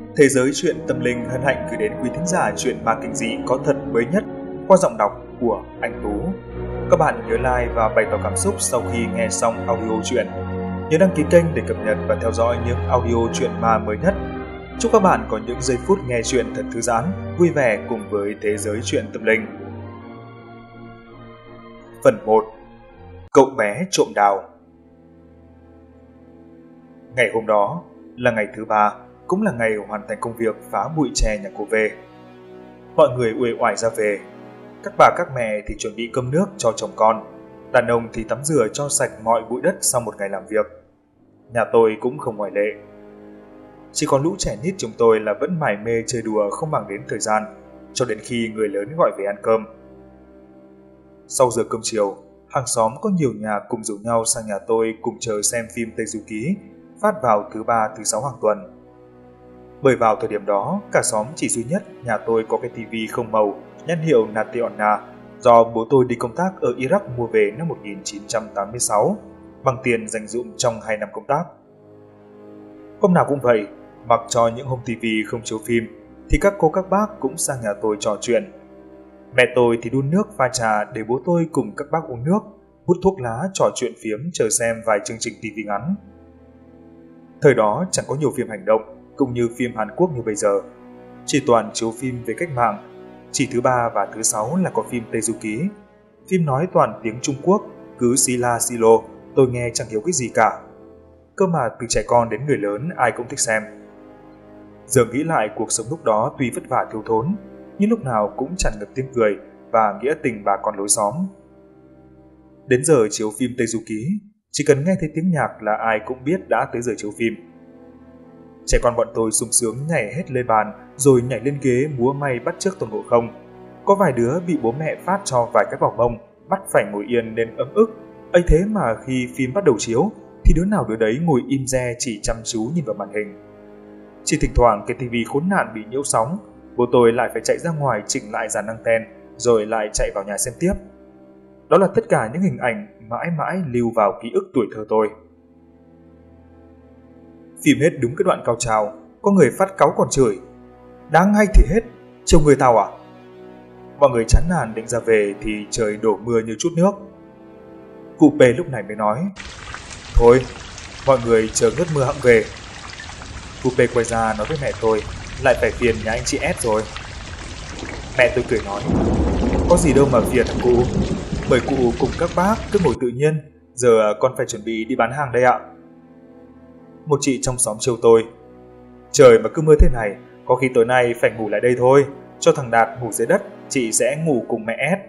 Thế giới truyện tâm linh hân hạnh gửi đến quý thính giả truyện ma kinh dị có thật mới nhất qua giọng đọc của anh Tú. Các bạn nhớ like và bày tỏ cảm xúc sau khi nghe xong audio truyện. Nhớ đăng ký kênh để cập nhật và theo dõi những audio truyện ma mới nhất. Chúc các bạn có những giây phút nghe truyện thật thư giãn, vui vẻ cùng với thế giới truyện tâm linh. Phần 1. Cậu bé trộm đào. Ngày hôm đó là ngày thứ 3, cũng là ngày hoàn thành công việc phá bụi tre nhà cô về. Mọi người uể oải ra về. Các bà các mẹ thì chuẩn bị cơm nước cho chồng con, đàn ông thì tắm rửa cho sạch mọi bụi đất sau một ngày làm việc. Nhà tôi cũng không ngoại lệ. Chỉ còn lũ trẻ nít chúng tôi là vẫn mải mê chơi đùa không màng đến thời gian, cho đến khi người lớn gọi về ăn cơm. Sau giờ cơm chiều, hàng xóm có nhiều nhà cùng rủ nhau sang nhà tôi cùng chờ xem phim Tây Du Ký, phát vào thứ 3, thứ 6 hàng tuần. Bởi vào thời điểm đó, cả xóm chỉ duy nhất nhà tôi có cái tivi không màu, nhãn hiệu Nateona, do bố tôi đi công tác ở Iraq mua về năm 1986, bằng tiền dành dụm trong 2 năm công tác. Hôm nào cũng vậy, mặc cho những hôm tivi không chiếu phim, thì các cô các bác cũng sang nhà tôi trò chuyện. Mẹ tôi thì đun nước pha trà để bố tôi cùng các bác uống nước, hút thuốc lá trò chuyện phiếm chờ xem vài chương trình tivi ngắn. Thời đó chẳng có nhiều phim hành động, cũng như phim Hàn Quốc như bây giờ. Chỉ toàn chiếu phim về cách mạng. Chỉ thứ 3 và thứ 6 là có phim Tây Du Ký. Phim nói toàn tiếng Trung Quốc, cứ xì la xì lô, tôi nghe chẳng hiểu cái gì cả. Cơ mà từ trẻ con đến người lớn ai cũng thích xem. Giờ nghĩ lại cuộc sống lúc đó tuy vất vả thiếu thốn, nhưng lúc nào cũng tràn ngập tiếng cười và nghĩa tình bà con lối xóm. Đến giờ chiếu phim Tây Du Ký, chỉ cần nghe thấy tiếng nhạc là ai cũng biết đã tới giờ chiếu phim. Trẻ con bọn tôi sung sướng nhảy hết lên bàn, rồi nhảy lên ghế múa may bắt chước Tôn Ngộ Không. Có vài đứa bị bố mẹ phát cho vài cái vào mông, bắt phải ngồi yên nên ấm ức. Ấy thế mà khi phim bắt đầu chiếu, thì đứa nào đứa đấy ngồi im re chỉ chăm chú nhìn vào màn hình. Chỉ thỉnh thoảng cái tivi khốn nạn bị nhiễu sóng, bố tôi lại phải chạy ra ngoài chỉnh lại dàn anten, rồi lại chạy vào nhà xem tiếp. Đó là tất cả những hình ảnh mãi mãi lưu vào ký ức tuổi thơ tôi. Phim hết đúng cái đoạn cao trào, có người phát cáu còn chửi: "Đáng hay thì hết, trêu người tao à?" Mọi người chán nản định ra về thì trời đổ mưa như chút nước. Cụ P lúc này mới nói: "Thôi, mọi người chờ ngớt mưa hẵng về." Cụ P quay ra nói với mẹ tôi: "Lại phải phiền nhà anh chị S rồi." Mẹ tôi cười nói: "Có gì đâu mà phiền cụ, mời cụ cùng các bác cứ ngồi tự nhiên, giờ con phải chuẩn bị đi bán hàng đây ạ." Một chị trong xóm trêu tôi: "Trời mà cứ mưa thế này, có khi tối nay phải ngủ lại đây thôi, cho thằng Đạt ngủ dưới đất, chị sẽ ngủ cùng mẹ S."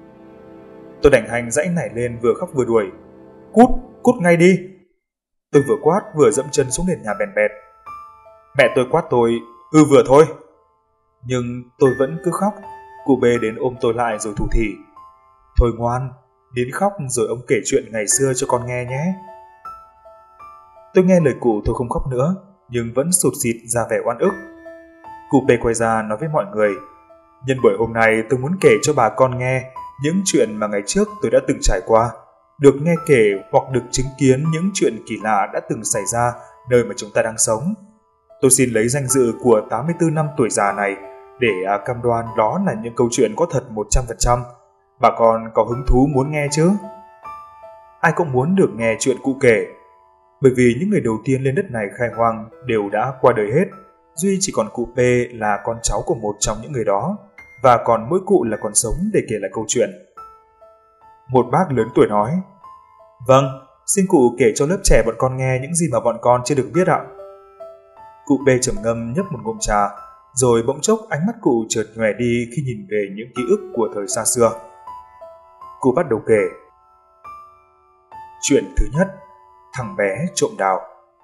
Tôi đành hành dãy nảy lên vừa khóc vừa đuổi: "Cút, cút ngay đi!" Tôi vừa quát vừa dẫm chân xuống nền nhà bèn bẹt. Mẹ tôi quát tôi: Vừa thôi." Nhưng tôi vẫn cứ khóc. Cụ B đến ôm tôi lại rồi thủ thỉ: "Thôi ngoan, nín khóc rồi ông kể chuyện ngày xưa cho con nghe nhé." Tôi nghe lời cụ tôi không khóc nữa, nhưng vẫn sụt sịt ra vẻ oan ức. Cụ P quay ra nói với mọi người: "Nhân buổi hôm nay tôi muốn kể cho bà con nghe những chuyện mà ngày trước tôi đã từng trải qua, được nghe kể hoặc được chứng kiến những chuyện kỳ lạ đã từng xảy ra nơi mà chúng ta đang sống. Tôi xin lấy danh dự của 84 năm tuổi già này để cam đoan đó là những câu chuyện có thật 100%. Bà con có hứng thú muốn nghe chứ?" Ai cũng muốn được nghe chuyện cụ kể, bởi vì những người đầu tiên lên đất này khai hoang đều đã qua đời hết, duy chỉ còn cụ P là con cháu của một trong những người đó, và còn mỗi cụ là còn sống để kể lại câu chuyện. Một bác lớn tuổi nói: "Vâng, xin cụ kể cho lớp trẻ bọn con nghe những gì mà bọn con chưa được biết ạ." Cụ B trầm ngâm nhấp một ngụm trà, rồi bỗng chốc ánh mắt cụ chợt nhòe đi khi nhìn về những ký ức của thời xa xưa. Cụ bắt đầu kể. Chuyện thứ nhất: thằng bé trộm đào.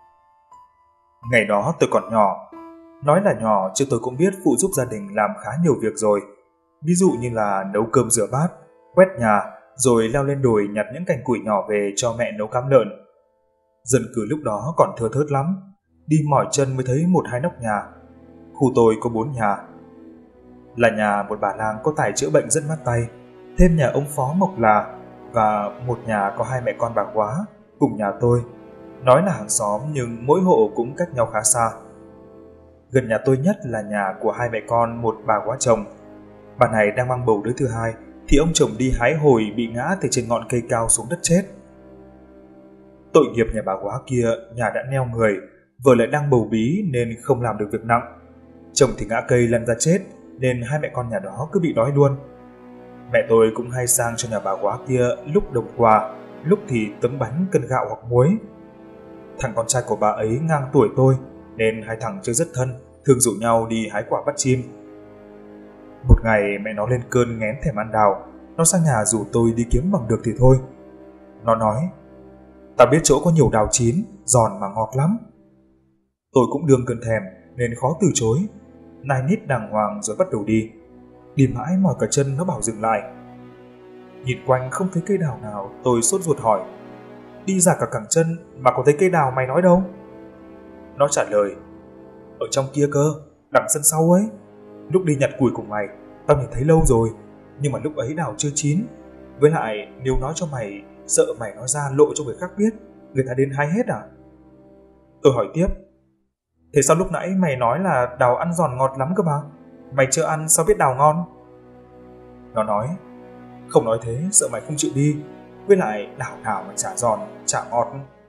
Ngày đó tôi còn nhỏ. Nói là nhỏ chứ tôi cũng biết phụ giúp gia đình làm khá nhiều việc rồi. Ví dụ như là nấu cơm rửa bát, quét nhà, rồi leo lên đồi nhặt những cành củi nhỏ về cho mẹ nấu cám lợn. Dân cư lúc đó còn thưa thớt lắm, đi mỏi chân mới thấy 1-2 nóc nhà. Khu tôi có 4 nhà. Là nhà một bà lang có tài chữa bệnh rất mát tay, thêm nhà ông Phó Mộc Là, và một nhà có 2 mẹ con bà Quá cùng nhà tôi. Nói là hàng xóm nhưng mỗi hộ cũng cách nhau khá xa. Gần nhà tôi nhất là nhà của hai mẹ con một bà quá chồng. Bà này đang mang bầu đứa thứ hai thì ông chồng đi hái hồi bị ngã từ trên ngọn cây cao xuống đất chết. Tội nghiệp nhà bà quá kia, nhà đã neo người, vợ lại đang bầu bí nên không làm được việc nặng. Chồng thì ngã cây lăn ra chết nên hai mẹ con nhà đó cứ bị đói luôn. Mẹ tôi cũng hay sang cho nhà bà quá kia lúc đồng quà, lúc thì tấm bánh, cân gạo hoặc muối. Thằng con trai của bà ấy ngang tuổi tôi nên hai thằng chơi rất thân, thường rủ nhau đi hái quả bắt chim. Một ngày mẹ nó lên cơn nghén thèm ăn đào, nó sang nhà rủ tôi đi kiếm bằng được thì thôi. Nó nói: "Tao biết chỗ có nhiều đào chín, giòn mà ngọt lắm." Tôi cũng đương cơn thèm nên khó từ chối, nài nít đàng hoàng rồi bắt đầu đi. Đi mãi mỏi cả chân nó bảo dừng lại. Nhìn quanh không thấy cây đào nào, tôi sốt ruột hỏi: "Đi ra cả cẳng chân mà có thấy cây đào mày nói đâu?" Nó trả lời: "Ở trong kia cơ, đằng sân sau ấy. Lúc đi nhặt củi cùng mày, tao nhìn thấy lâu rồi, nhưng mà lúc ấy đào chưa chín. Với lại nếu nói cho mày, sợ mày nói ra lộ cho người khác biết, người ta đến hái hết à?" Tôi hỏi tiếp: "Thế sao lúc nãy mày nói là đào ăn giòn ngọt lắm cơ mà? Mày chưa ăn sao biết đào ngon?" Nó nói: "Không nói thế sợ mày không chịu đi, với lại đào nào mà chả giòn, chả ngọt."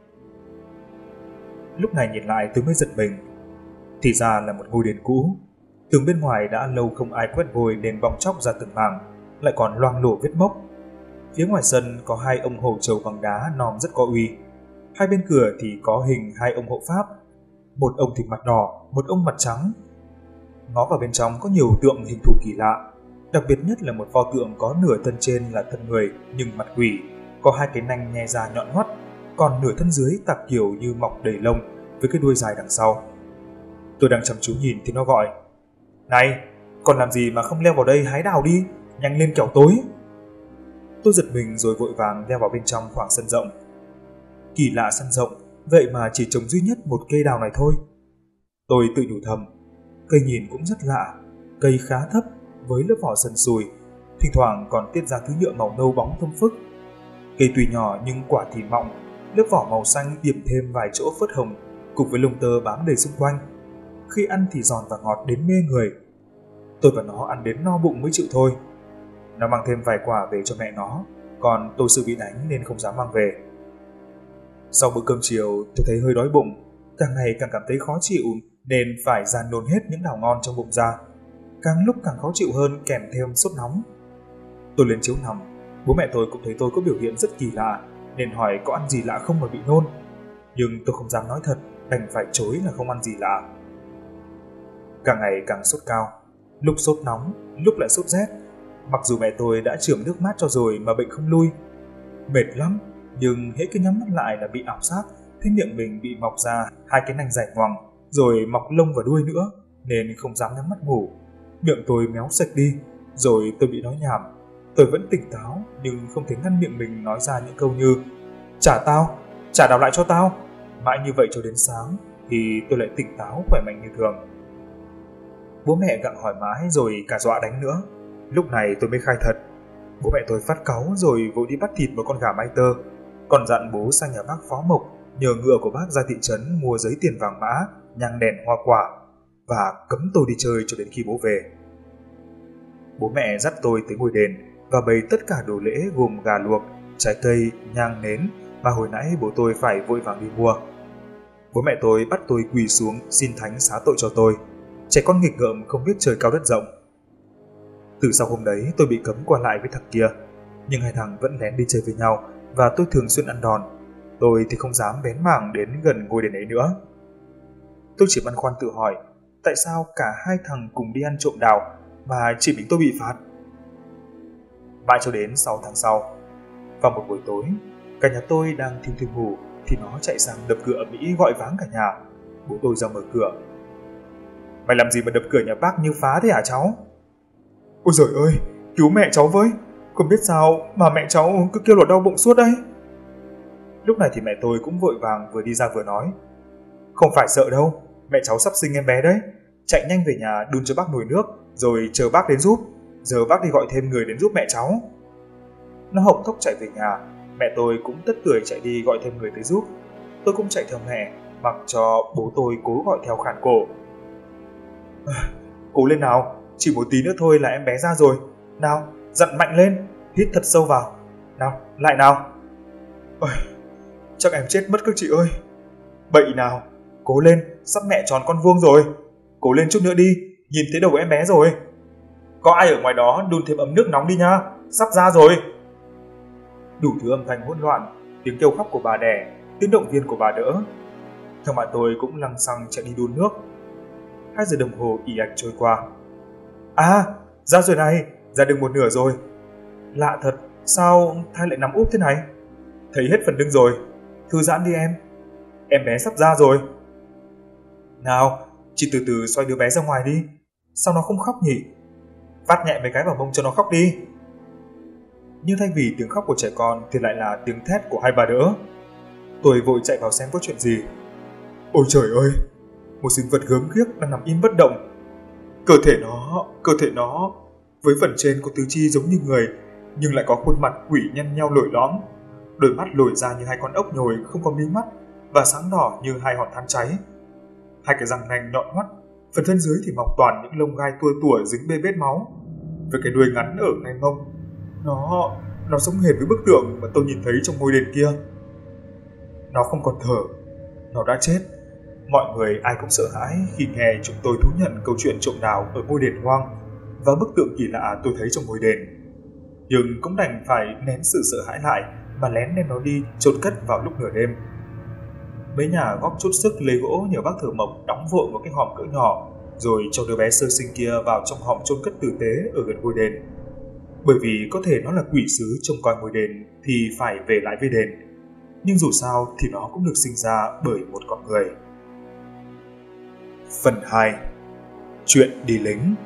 Lúc này nhìn lại tôi mới giật mình. Thì ra là một ngôi đền cũ. Tường bên ngoài đã lâu không ai quét vôi nên bong chóc ra từng mảng, lại còn loang lổ vết mốc. Phía ngoài sân có hai ông hổ trầu bằng đá nòm rất có uy. Hai bên cửa thì có hình hai ông hộ pháp, một ông thì mặt đỏ, một ông mặt trắng. Ngó vào bên trong có nhiều tượng hình thù kỳ lạ, đặc biệt nhất là một pho tượng có nửa thân trên là thân người nhưng mặt quỷ, có hai cái nanh nhe ra nhọn hoắt, còn nửa thân dưới tạc kiểu như mọc đầy lông với cái đuôi dài đằng sau. Tôi đang chăm chú nhìn thì nó gọi: "Này, còn làm gì mà không leo vào đây hái đào đi, nhanh lên kẻo tối." Tôi giật mình rồi vội vàng leo vào bên trong khoảng sân rộng. Kỳ lạ sân rộng, vậy mà chỉ trồng duy nhất một cây đào này thôi. Tôi tự nhủ thầm, cây nhìn cũng rất lạ, cây khá thấp với lớp vỏ sần sùi, thỉnh thoảng còn tiết ra thứ nhựa màu nâu bóng thơm phức. Cây tuy nhỏ nhưng quả thì mọng, lớp vỏ màu xanh điểm thêm vài chỗ phớt hồng cùng với lông tơ bám đầy xung quanh. Khi ăn thì giòn và ngọt đến mê người. Tôi và nó ăn đến no bụng mới chịu thôi. Nó mang thêm vài quả về cho mẹ nó, còn tôi sợ bị đánh nên không dám mang về. Sau bữa cơm chiều tôi thấy hơi đói bụng, càng ngày càng cảm thấy khó chịu nên phải dàn nôn hết những đào ngon trong bụng ra. Càng lúc càng khó chịu hơn kèm thêm sốt nóng. Tôi lên chiếu nằm, bố mẹ tôi cũng thấy tôi có biểu hiện rất kỳ lạ nên hỏi có ăn gì lạ không mà bị nôn. Nhưng tôi không dám nói thật, đành phải chối là không ăn gì lạ. Càng ngày càng sốt cao, lúc sốt nóng, lúc lại sốt rét. Mặc dù mẹ tôi đã chườm nước mát cho rồi mà bệnh không lui. Mệt lắm, nhưng hễ cứ nhắm mắt lại là bị ảo giác, thấy miệng mình bị mọc ra hai cái nanh dài ngoằng, rồi mọc lông và đuôi nữa, nên không dám nhắm mắt ngủ. Miệng tôi méo sạch đi, rồi tôi bị nói nhảm. Tôi vẫn tỉnh táo nhưng không thể ngăn miệng mình nói ra những câu như "Trả tao, trả đào lại cho tao." Mãi như vậy cho đến sáng thì tôi lại tỉnh táo khỏe mạnh như thường. Bố mẹ gặng hỏi mãi rồi cả dọa đánh nữa. Lúc này tôi mới khai thật. Bố mẹ tôi phát cáu rồi vội đi bắt thịt một con gà mái tơ, còn dặn bố sang nhà bác Phó Mộc nhờ ngựa của bác ra thị trấn mua giấy tiền vàng mã, nhang đèn hoa quả và cấm tôi đi chơi cho đến khi bố về. Bố mẹ dắt tôi tới ngôi đền và bày tất cả đồ lễ gồm gà luộc, trái cây, nhang nến mà hồi nãy bố tôi phải vội vàng đi mua. Bố mẹ tôi bắt tôi quỳ xuống xin thánh xá tội cho tôi, trẻ con nghịch ngợm không biết trời cao đất rộng. Từ sau hôm đấy tôi bị cấm qua lại với thằng kia, nhưng hai thằng vẫn lén đi chơi với nhau và tôi thường xuyên ăn đòn. Tôi thì không dám bén mảng đến gần ngôi đền ấy nữa. Tôi chỉ băn khoăn tự hỏi, tại sao cả hai thằng cùng đi ăn trộm đào mà chỉ mình tôi bị phạt? Mãi cho đến 6 tháng sau, vào một buổi tối, cả nhà tôi đang thiêm thiêm ngủ thì nó chạy sang đập cửa ầm ĩ gọi váng cả nhà. Bố tôi ra mở cửa. "Mày làm gì mà đập cửa nhà bác như phá thế hả cháu?" "Ôi giời ơi, cứu mẹ cháu với, không biết sao mà mẹ cháu cứ kêu là đau bụng suốt đấy." Lúc này thì mẹ tôi cũng vội vàng vừa đi ra vừa nói: "Không phải sợ đâu, mẹ cháu sắp sinh em bé đấy, chạy nhanh về nhà đun cho bác nồi nước rồi chờ bác đến giúp, giờ bác đi gọi thêm người đến giúp mẹ cháu." Nó hộc thốc chạy về nhà, mẹ tôi cũng tất tưởi chạy đi gọi thêm người tới giúp. Tôi cũng chạy theo mẹ, mặc cho bố tôi cố gọi theo khản cổ. Cố lên nào, chỉ một tí nữa thôi là em bé ra rồi. Nào, dặn mạnh lên, hít thật sâu vào. Nào, lại nào. Ôi, chắc em chết mất các chị ơi. Bậy nào, cố lên, sắp mẹ tròn con vuông rồi. Cố lên chút nữa đi, nhìn thấy đầu em bé rồi. Có ai ở ngoài đó đun thêm ấm nước nóng đi nha, sắp ra rồi. Đủ thứ âm thanh hỗn loạn, tiếng kêu khóc của bà đẻ, tiếng động viên của bà đỡ. Thằng bạn tôi cũng lăng xăng chạy đi đun nước. 2 giờ đồng hồ ì ạch trôi qua. À, ra rồi này, ra được một nửa rồi. Lạ thật, sao thai lại nằm úp thế này? Thấy hết phần lưng rồi, thư giãn đi em. Em bé sắp ra rồi. Nào, chị từ từ xoay đứa bé ra ngoài đi. Sao nó không khóc nhỉ? Vắt nhẹ mấy cái vào mông cho nó khóc đi. Nhưng thay vì tiếng khóc của trẻ con thì lại là tiếng thét của hai bà đỡ. Tôi vội chạy vào xem có chuyện gì. Ôi trời ơi, một sinh vật gớm ghiếc đang nằm im bất động. Cơ thể nó với phần trên có tứ chi giống như người, nhưng lại có khuôn mặt quỷ nhăn nheo lồi lõm, đôi mắt lồi ra như hai con ốc nhồi không có mí mắt và sáng đỏ như hai hòn than cháy. Hai cái răng nanh nhọn hoắt, phần thân dưới thì mọc toàn những lông gai tua tủa dính bê bết máu, với cái đuôi ngắn ở ngay mông. Nó giống hệt với bức tượng mà tôi nhìn thấy trong ngôi đền kia. Nó không còn thở, nó đã chết. Mọi người ai cũng sợ hãi khi nghe chúng tôi thú nhận câu chuyện trộm đào ở ngôi đền hoang và bức tượng kỳ lạ tôi thấy trong ngôi đền. Nhưng cũng đành phải nén sự sợ hãi lại mà lén đem nó đi chôn cất vào lúc nửa đêm. Mấy nhà góp chút sức lấy gỗ nhờ bác thợ mộc đóng vội một cái hòm cỡ nhỏ, rồi cho đứa bé sơ sinh kia vào trong hòm chôn cất tử tế ở gần ngôi đền. Bởi vì có thể nó là quỷ sứ trông coi ngôi đền thì phải về lại với đền, nhưng dù sao thì nó cũng được sinh ra bởi một con người. Phần 2. Chuyện đi lính.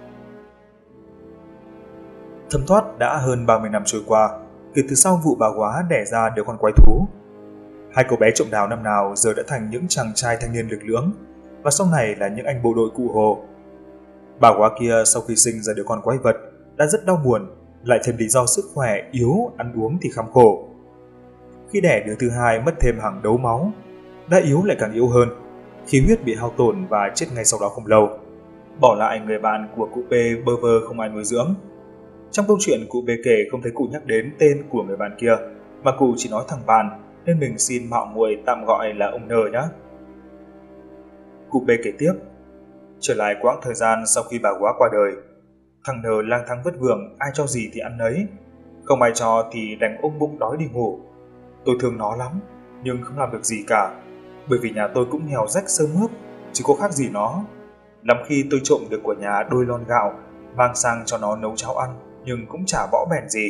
Thấm thoát đã hơn 30 năm trôi qua kể từ sau vụ bà Góa đẻ ra đứa con quái thú. Hai cậu bé trộm đào năm nào giờ đã thành những chàng trai thanh niên lực lưỡng, và sau này là những anh bộ đội cụ Hồ. Bà Góa kia sau khi sinh ra đứa con quái vật đã rất đau buồn, lại thêm lý do sức khỏe yếu, ăn uống thì kham khổ. Khi đẻ đứa thứ hai mất thêm hàng đấu máu, đã yếu lại càng yếu hơn, khí huyết bị hao tổn và chết ngay sau đó không lâu, bỏ lại người bạn của cụ P bơ vơ không ai nuôi dưỡng. Trong câu chuyện cụ B kể không thấy cụ nhắc đến tên của người bạn kia, mà cụ chỉ nói thằng bạn, nên mình xin mạo muội tạm gọi là ông N nhé. Cụ B kể tiếp, trở lại quãng thời gian sau khi bà Góa qua đời, thằng N lang thang vất vưởng, ai cho gì thì ăn nấy, không ai cho thì đành ôm bụng đói đi ngủ. Tôi thương nó lắm, nhưng không làm được gì cả, bởi vì nhà tôi cũng nghèo rách sơ mướp, chứ có khác gì nó. Lắm khi tôi trộm được của nhà đôi lon gạo, mang sang cho nó nấu cháo ăn, nhưng cũng chả bỏ bèn gì.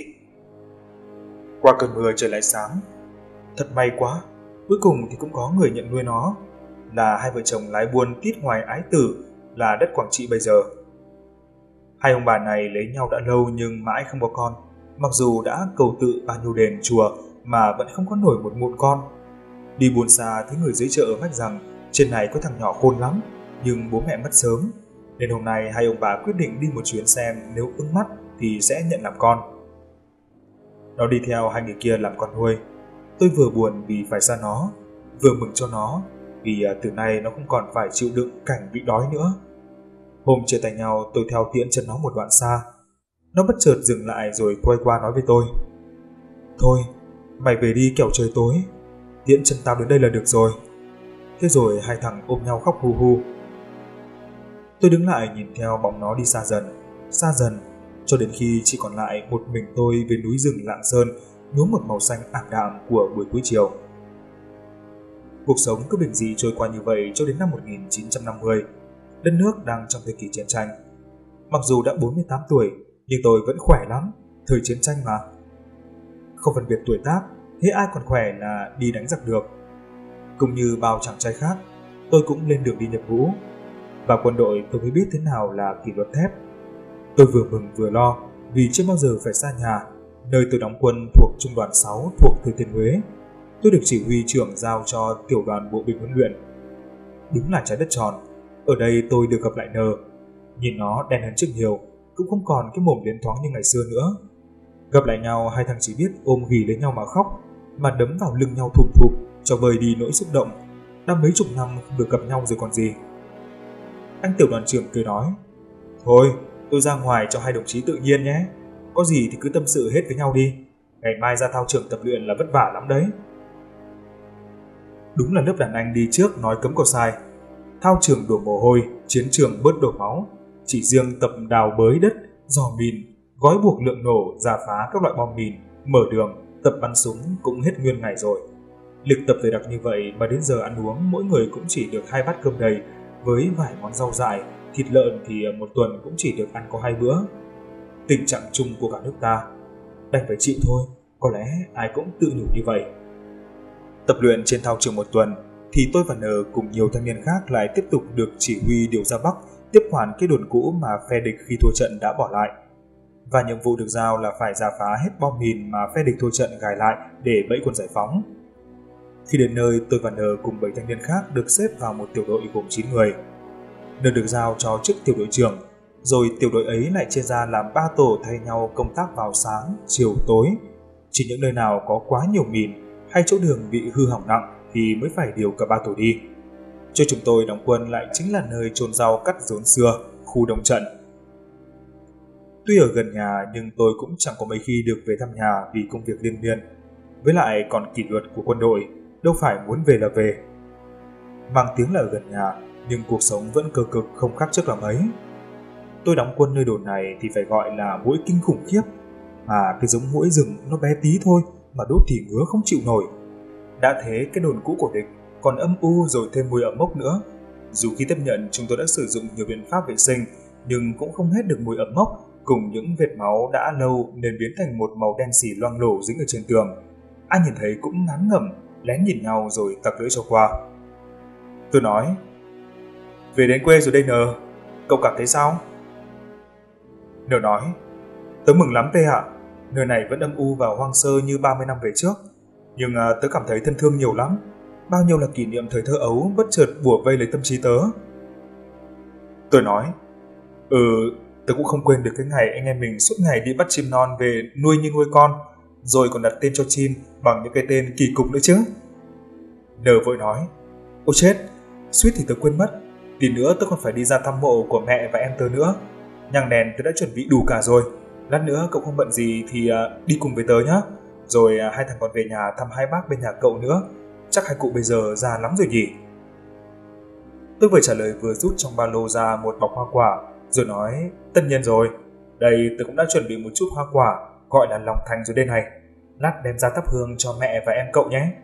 Qua cơn mưa trời lại sáng. Thật may quá, cuối cùng thì cũng có người nhận nuôi nó, là hai vợ chồng lái buôn tít ngoài Ái Tử, là đất Quảng Trị bây giờ. Hai ông bà này lấy nhau đã lâu nhưng mãi không có con, mặc dù đã cầu tự bao nhiêu đền chùa mà vẫn không có nổi một mụn con. Đi buôn xa thấy người dưới chợ mách rằng trên này có thằng nhỏ khôn lắm, nhưng bố mẹ mất sớm, nên hôm nay hai ông bà quyết định đi một chuyến xem nếu ưng mắt thì sẽ nhận làm con. Nó đi theo hai người kia làm con nuôi. Tôi vừa buồn vì phải xa nó, vừa mừng cho nó vì từ nay nó không còn phải chịu đựng cảnh bị đói nữa. Hôm chia tay nhau tôi theo tiễn chân nó một đoạn xa. Nó bất chợt dừng lại rồi quay qua nói với tôi, thôi mày về đi kẻo trời tối, tiễn chân tao đến đây là được rồi. Thế rồi hai thằng ôm nhau khóc hu hu. Tôi đứng lại nhìn theo bóng nó đi xa dần, cho đến khi chỉ còn lại một mình tôi về núi rừng Lạng Sơn, nhuốm một màu xanh ảm đạm của buổi cuối chiều. Cuộc sống cứ bình dị trôi qua như vậy cho đến năm 1950, đất nước đang trong thời kỳ chiến tranh. Mặc dù đã 48 tuổi, nhưng tôi vẫn khỏe lắm, thời chiến tranh mà. Không phân biệt tuổi tác, thế ai còn khỏe là đi đánh giặc được. Cũng như bao chàng trai khác, tôi cũng lên đường đi nhập ngũ. Vào quân đội tôi mới biết thế nào là kỷ luật thép. Tôi vừa mừng vừa lo vì chưa bao giờ phải xa nhà. Nơi tôi đóng quân thuộc Trung đoàn 6 thuộc Thừa Thiên Huế. Tôi được chỉ huy trưởng giao cho tiểu đoàn bộ binh huấn luyện. Đúng là trái đất tròn. Ở đây tôi được gặp lại N. Nhìn nó đen hơn trước nhiều, cũng không còn cái mồm liến thoáng như ngày xưa nữa. Gặp lại nhau, hai thằng chỉ biết ôm ghì lấy nhau mà khóc, mà đấm vào lưng nhau thụp thụp cho vơi đi nỗi xúc động. Đã mấy chục năm không được gặp nhau rồi còn gì. Anh tiểu đoàn trưởng cười nói: Thôi, tôi ra ngoài cho hai đồng chí tự nhiên nhé. Có gì thì cứ tâm sự hết với nhau đi. Ngày mai ra thao trường tập luyện là vất vả lắm đấy. Đúng là lớp đàn anh đi trước nói cấm có sai. Thao trường đổ mồ hôi, chiến trường bớt đổ máu. Chỉ riêng tập đào bới đất, dò mìn, gói buộc lượng nổ, rà phá các loại bom mìn, mở đường, tập bắn súng cũng hết nguyên ngày rồi. Lịch tập dày đặc như vậy mà đến giờ ăn uống mỗi người cũng chỉ được 2 bát cơm đầy với vài món rau dại, thịt lợn thì một tuần cũng chỉ được ăn có 2 bữa. Tình trạng chung của cả nước ta, đành phải chịu thôi, có lẽ ai cũng tự nhủ như vậy. Tập luyện trên thao trường một tuần thì tôi và N cùng nhiều thanh niên khác lại tiếp tục được chỉ huy điều ra Bắc tiếp quản cái đồn cũ mà phe địch khi thua trận đã bỏ lại. Và nhiệm vụ được giao là phải rà phá hết bom mìn mà phe địch thua trận gài lại để bẫy quân giải phóng. Khi đến nơi, tôi và N cùng 7 thanh niên khác được xếp vào một tiểu đội gồm 9 người. N được giao cho chức tiểu đội trưởng, rồi tiểu đội ấy lại chia ra làm 3 tổ thay nhau công tác vào sáng, chiều, tối. Chỉ những nơi nào có quá nhiều mìn hay chỗ đường bị hư hỏng nặng thì mới phải điều cả 3 tổ đi. Cho chúng tôi đóng quân lại chính là nơi chôn rau cắt rốn xưa, khu đồng trận. Tuy ở gần nhà nhưng tôi cũng chẳng có mấy khi được về thăm nhà vì công việc liên miên. Với lại còn kỷ luật của quân đội, đâu phải muốn về là về. Mang tiếng là ở gần nhà, nhưng cuộc sống vẫn cơ cực không khác trước là mấy. Tôi đóng quân nơi đồn này thì phải gọi là muỗi kinh khủng khiếp. Mà cái giống muỗi rừng nó bé tí thôi mà đốt thì ngứa không chịu nổi. Đã thế cái đồn cũ của địch còn âm u rồi thêm mùi ẩm mốc nữa. Dù khi tiếp nhận chúng tôi đã sử dụng nhiều biện pháp vệ sinh nhưng cũng không hết được mùi ẩm mốc cùng những vệt máu đã lâu nên biến thành một màu đen xì loang lổ dính ở trên tường. Ai nhìn thấy cũng ngán ngẩm, lén nhìn nhau rồi tặc lưỡi cho qua. Tôi nói: Về đến quê rồi đây N, cậu cảm thấy sao? N nói: Tớ mừng lắm P ạ, nơi này vẫn âm u và hoang sơ như 30 năm về trước. Nhưng tớ cảm thấy thân thương nhiều lắm. Bao nhiêu là kỷ niệm thời thơ ấu bất chợt bủa vây lấy tâm trí tớ. Tôi nói: Tớ cũng không quên được cái ngày anh em mình suốt ngày đi bắt chim non về nuôi như nuôi con, rồi còn đặt tên cho chim bằng những cái tên kỳ cục nữa chứ. N vội nói: Ôi chết, suýt thì tớ quên mất. Tí nữa tớ còn phải đi ra thăm mộ của mẹ và em tớ nữa. Nhang đèn tớ đã chuẩn bị đủ cả rồi. Lát nữa cậu không bận gì thì đi cùng với tớ nhé. Rồi hai thằng còn về nhà thăm hai bác bên nhà cậu nữa. Chắc hai cụ bây giờ già lắm rồi nhỉ. Tôi vừa trả lời vừa rút trong ba lô ra một bọc hoa quả, rồi nói: Tất nhiên rồi, đây tớ cũng đã chuẩn bị một chút hoa quả, gọi là lòng thành rồi đây này. Lát đem ra thắp hương cho mẹ và em cậu nhé.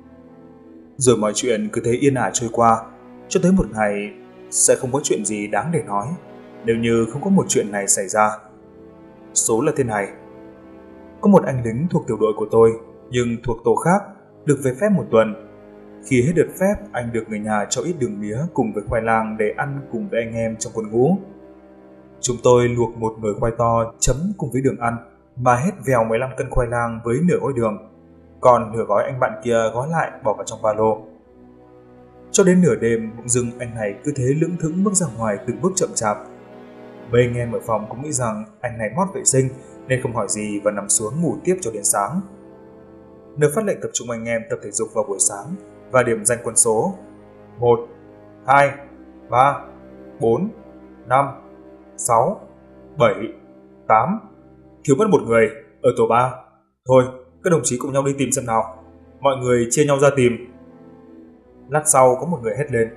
Rồi mọi chuyện cứ thế yên ả trôi qua, cho tới một ngày sẽ không có chuyện gì đáng để nói nếu như không có một chuyện này xảy ra. Số là thế này: có một anh lính thuộc tiểu đội của tôi nhưng thuộc tổ khác được về phép một tuần. Khi hết đợt phép, anh được người nhà cho ít đường mía cùng với khoai lang để ăn cùng với anh em trong quân ngũ. Chúng tôi luộc một nồi khoai to chấm cùng với đường ăn mà hết vèo 15 cân khoai lang với nửa gói đường, còn nửa gói anh bạn kia gói lại bỏ vào trong ba lô. Cho đến nửa đêm, bỗng dưng anh này cứ thế lững thững bước ra ngoài từng bước chậm chạp. Mấy anh em ở phòng cũng nghĩ rằng anh này mót vệ sinh nên không hỏi gì và nằm xuống ngủ tiếp cho đến sáng. Nơi phát lệnh tập trung anh em tập thể dục vào buổi sáng và điểm danh quân số 1, 2, 3, 4, 5, 6, 7, 8. Thiếu mất một người ở tổ 3. Thôi, các đồng chí cùng nhau đi tìm xem nào. Mọi người chia nhau ra tìm. Lát sau có một người hét lên: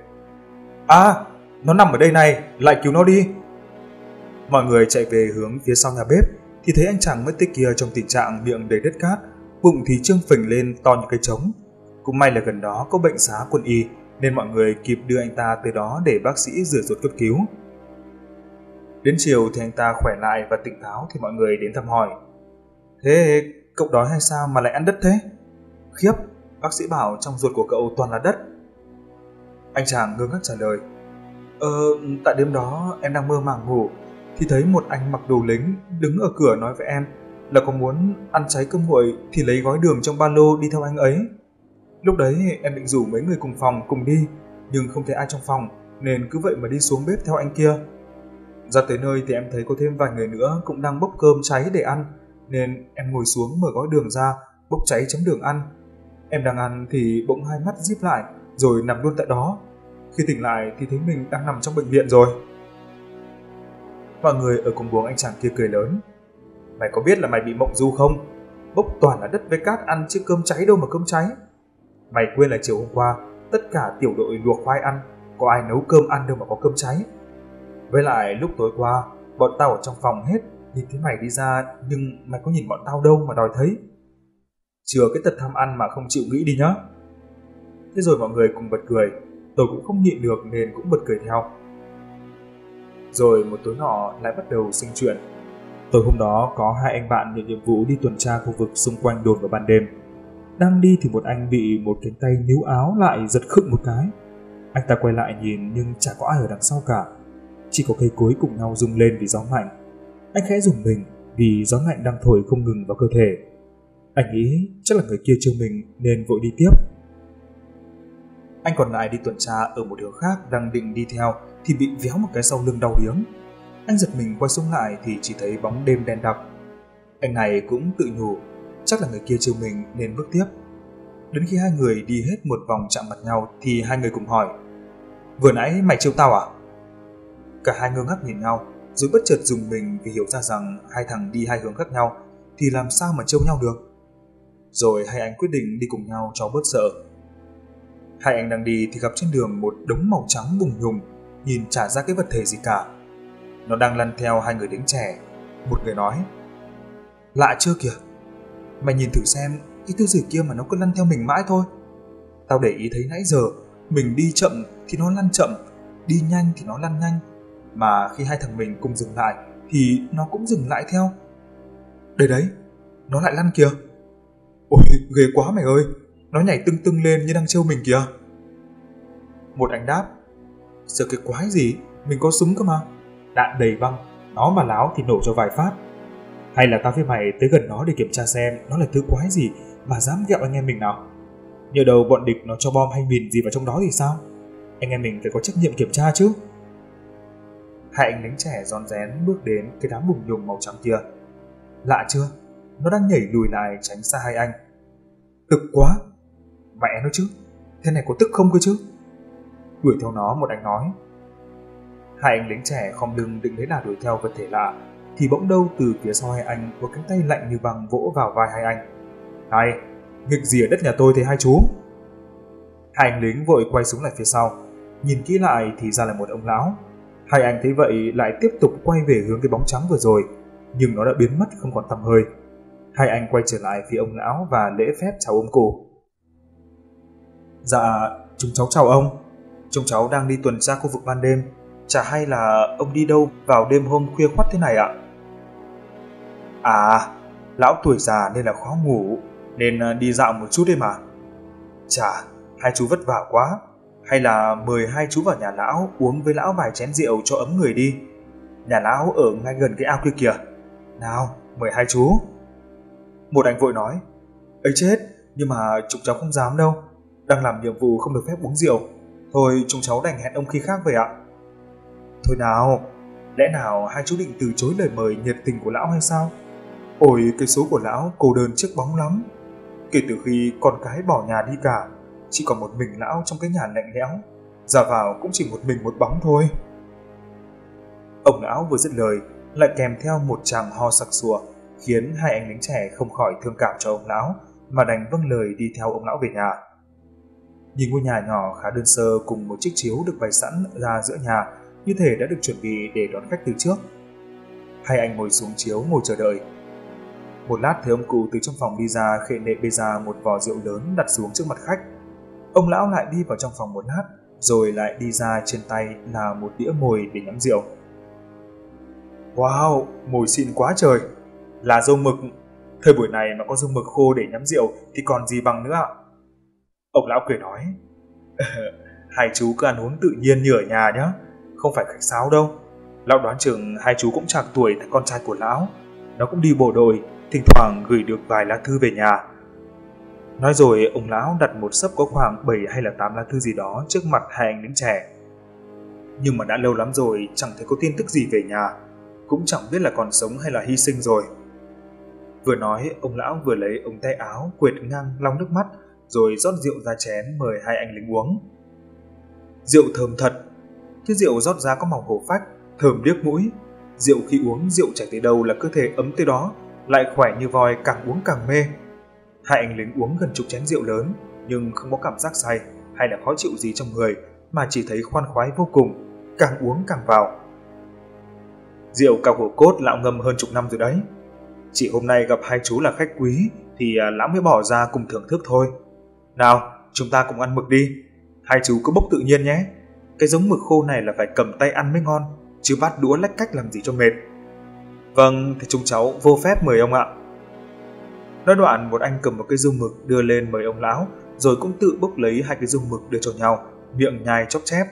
nó nằm ở đây này, lại cứu nó đi. Mọi người chạy về hướng phía sau nhà bếp thì thấy anh chàng mất tích kia trong tình trạng miệng đầy đất cát, bụng thì trương phình lên to như cây trống. Cũng may là gần đó có bệnh xá quân y nên mọi người kịp đưa anh ta tới đó để bác sĩ rửa ruột cấp cứu. Đến chiều thì anh ta khỏe lại và tỉnh táo thì mọi người đến thăm hỏi: Thế cậu đói hay sao mà lại ăn đất thế? Khiếp, bác sĩ bảo trong ruột của cậu toàn là đất. Anh chàng ngơ ngác trả lời: Tại đêm đó em đang mơ màng ngủ thì thấy một anh mặc đồ lính đứng ở cửa nói với em là có muốn ăn cháy cơm nguội thì lấy gói đường trong ba lô đi theo anh ấy. Lúc đấy em định rủ mấy người cùng phòng cùng đi, nhưng không thấy ai trong phòng nên cứ vậy mà đi xuống bếp theo anh kia. Ra tới nơi thì em thấy có thêm vài người nữa cũng đang bốc cơm cháy để ăn, nên em ngồi xuống mở gói đường ra bốc cháy chấm đường ăn. Em đang ăn thì bỗng hai mắt díp lại rồi nằm luôn tại đó. Khi tỉnh lại thì thấy mình đang nằm trong bệnh viện rồi. Mọi người ở cùng buồng anh chàng kia cười lớn. Mày có biết là mày bị mộng du không? Bốc toàn là đất với cát ăn chứ cơm cháy đâu mà cơm cháy. Mày quên là chiều hôm qua tất cả tiểu đội luộc khoai ăn, có ai nấu cơm ăn đâu mà có cơm cháy. Với lại lúc tối qua bọn tao ở trong phòng hết, nhìn thấy mày đi ra nhưng mày có nhìn bọn tao đâu mà đòi thấy. Chừa cái tật tham ăn mà không chịu nghĩ đi nhá. Thế rồi mọi người cùng bật cười, tôi cũng không nhịn được nên cũng bật cười theo. Rồi một tối nọ lại bắt đầu sinh chuyện. Tối hôm đó có hai anh bạn nhận nhiệm vụ đi tuần tra khu vực xung quanh đồn vào ban đêm. Đang đi thì một anh bị một cánh tay níu áo lại giật khựng một cái. Anh ta quay lại nhìn nhưng chả có ai ở đằng sau cả. Chỉ có cây cối cùng nhau rung lên vì gió mạnh. Anh khẽ rùng mình vì gió lạnh đang thổi không ngừng vào cơ thể. Anh nghĩ chắc là người kia trêu mình nên vội đi tiếp. Anh còn lại đi tuần tra ở một hướng khác đang định đi theo thì bị véo một cái sau lưng đau điếng. Anh giật mình quay xuống lại thì chỉ thấy bóng đêm đen đặc. Anh này cũng tự nhủ chắc là người kia trêu mình nên bước tiếp. Đến khi hai người đi hết một vòng chạm mặt nhau thì hai người cùng hỏi: vừa nãy mày trêu tao à? Cả hai ngơ ngác nhìn nhau rồi bất chợt rùng mình vì hiểu ra rằng hai thằng đi hai hướng khác nhau thì làm sao mà trêu nhau được. Rồi hai anh quyết định đi cùng nhau cho bớt sợ. Hai anh đang đi thì gặp trên đường một đống màu trắng bùng nhùng, nhìn chả ra cái vật thể gì cả. Nó đang lăn theo hai người lính trẻ. Một người nói: lạ chưa kìa, mày nhìn thử xem, cái thứ gì kia mà nó cứ lăn theo mình mãi thôi. Tao để ý thấy nãy giờ mình đi chậm thì nó lăn chậm, đi nhanh thì nó lăn nhanh, mà khi hai thằng mình cùng dừng lại thì nó cũng dừng lại theo. Đây đấy, nó lại lăn kìa. Ôi ghê quá mày ơi, nó nhảy tưng tưng lên như đang trêu mình kìa. Một anh đáp: sợ cái quái gì, mình có súng cơ mà. Đạn đầy băng, nó mà láo thì nổ cho vài phát. Hay là tao với mày tới gần nó để kiểm tra xem nó là thứ quái gì mà dám ghẹo anh em mình nào. Nhờ đầu bọn địch nó cho bom hay mìn gì vào trong đó thì sao? Anh em mình phải có trách nhiệm kiểm tra chứ. Hai anh lính trẻ rón rén bước đến cái đám bùng nhùng màu trắng kia. Lạ chưa, nó đang nhảy lùi lại tránh xa hai anh. Tức quá, mẹ nó chứ, thế này có tức không cơ chứ? Đuổi theo nó, một anh nói. Hai anh lính trẻ khom lưng định lấy đà đuổi theo vật thể lạ thì bỗng đâu từ phía sau hai anh có cánh tay lạnh như băng vỗ vào vai hai anh. Này, nghịch gì ở đất nhà tôi thế hai chú? Hai anh lính vội quay xuống lại phía sau, nhìn kỹ lại thì ra là một ông lão. Hai anh thấy vậy lại tiếp tục quay về hướng cái bóng trắng vừa rồi, nhưng nó đã biến mất không còn tăm hơi. Hai anh quay trở lại phía ông lão và lễ phép chào ông cụ. Dạ, chúng cháu chào ông. Chúng cháu đang đi tuần tra khu vực ban đêm. Chả hay là ông đi đâu vào đêm hôm khuya khoắt thế này ạ? À, lão tuổi già nên là khó ngủ, nên đi dạo một chút đây mà. Chà, hai chú vất vả quá. Hay là mời hai chú vào nhà lão uống với lão vài chén rượu cho ấm người đi. Nhà lão ở ngay gần cái ao kia kìa. Nào, mời hai chú. Một anh vội nói: ấy chết, nhưng mà chúng cháu không dám đâu. Đang làm nhiệm vụ không được phép uống rượu. Thôi chúng cháu đành hẹn ông khi khác vậy ạ. Thôi nào, lẽ nào hai chú định từ chối lời mời nhiệt tình của lão hay sao? Ôi, cái số của lão cô đơn chiếc bóng lắm. Kể từ khi con cái bỏ nhà đi cả, chỉ còn một mình lão trong cái nhà lạnh lẽo, ra vào cũng chỉ một mình một bóng thôi. Ông lão vừa dứt lời lại kèm theo một tràng ho sặc sụa, khiến hai anh lính trẻ không khỏi thương cảm cho ông lão mà đành vâng lời đi theo ông lão về nhà. Nhìn ngôi nhà nhỏ khá đơn sơ cùng một chiếc chiếu được bày sẵn ra giữa nhà, như thể đã được chuẩn bị để đón khách từ trước. Hai anh ngồi xuống chiếu ngồi chờ đợi. Một lát thấy ông cụ từ trong phòng đi ra, khệ nệ bê ra một vò rượu lớn đặt xuống trước mặt khách. Ông lão lại đi vào trong phòng một lát, rồi lại đi ra, trên tay là một đĩa mồi để nhắm rượu. Wow, mồi xịn quá trời, là dâu mực. Thời buổi này mà có dâu mực khô để nhắm rượu thì còn gì bằng nữa ạ. Ông lão cười nói: hai chú cứ ăn uống tự nhiên như ở nhà nhé, không phải khách sáo đâu. Lão đoán chừng hai chú cũng chạc tuổi con trai của lão, nó cũng đi bộ đội, thỉnh thoảng gửi được vài lá thư về nhà. Nói rồi ông lão đặt một xấp có khoảng 7 hay là 8 lá thư gì đó trước mặt hai anh lính trẻ. Nhưng mà đã lâu lắm rồi chẳng thấy có tin tức gì về nhà, cũng chẳng biết là còn sống hay là hy sinh rồi. Vừa nói ông lão vừa lấy ống tay áo quệt ngang lau nước mắt, rồi rót rượu ra chén mời hai anh lính uống. Rượu thơm thật. Thứ rượu rót ra có màu hổ phách, thơm điếc mũi. Rượu khi uống, rượu chảy tới đâu là cơ thể ấm tới đó, lại khỏe như voi, càng uống càng mê. Hai anh lính uống gần chục chén rượu lớn, nhưng không có cảm giác say hay là khó chịu gì trong người, mà chỉ thấy khoan khoái vô cùng, càng uống càng vào. Rượu cao hổ cốt lão ngâm hơn chục năm rồi đấy. Chỉ hôm nay gặp hai chú là khách quý thì lão mới bỏ ra cùng thưởng thức thôi. Nào, chúng ta cùng ăn mực đi. Hai chú cứ bốc tự nhiên nhé. Cái giống mực khô này là phải cầm tay ăn mới ngon, chứ bát đũa lách cách làm gì cho mệt. Vâng, thì chúng cháu vô phép mời ông ạ. Nói đoạn, một anh cầm một cái dung mực đưa lên mời ông lão, rồi cũng tự bốc lấy hai cái dung mực đưa cho nhau, miệng nhai chóp chép.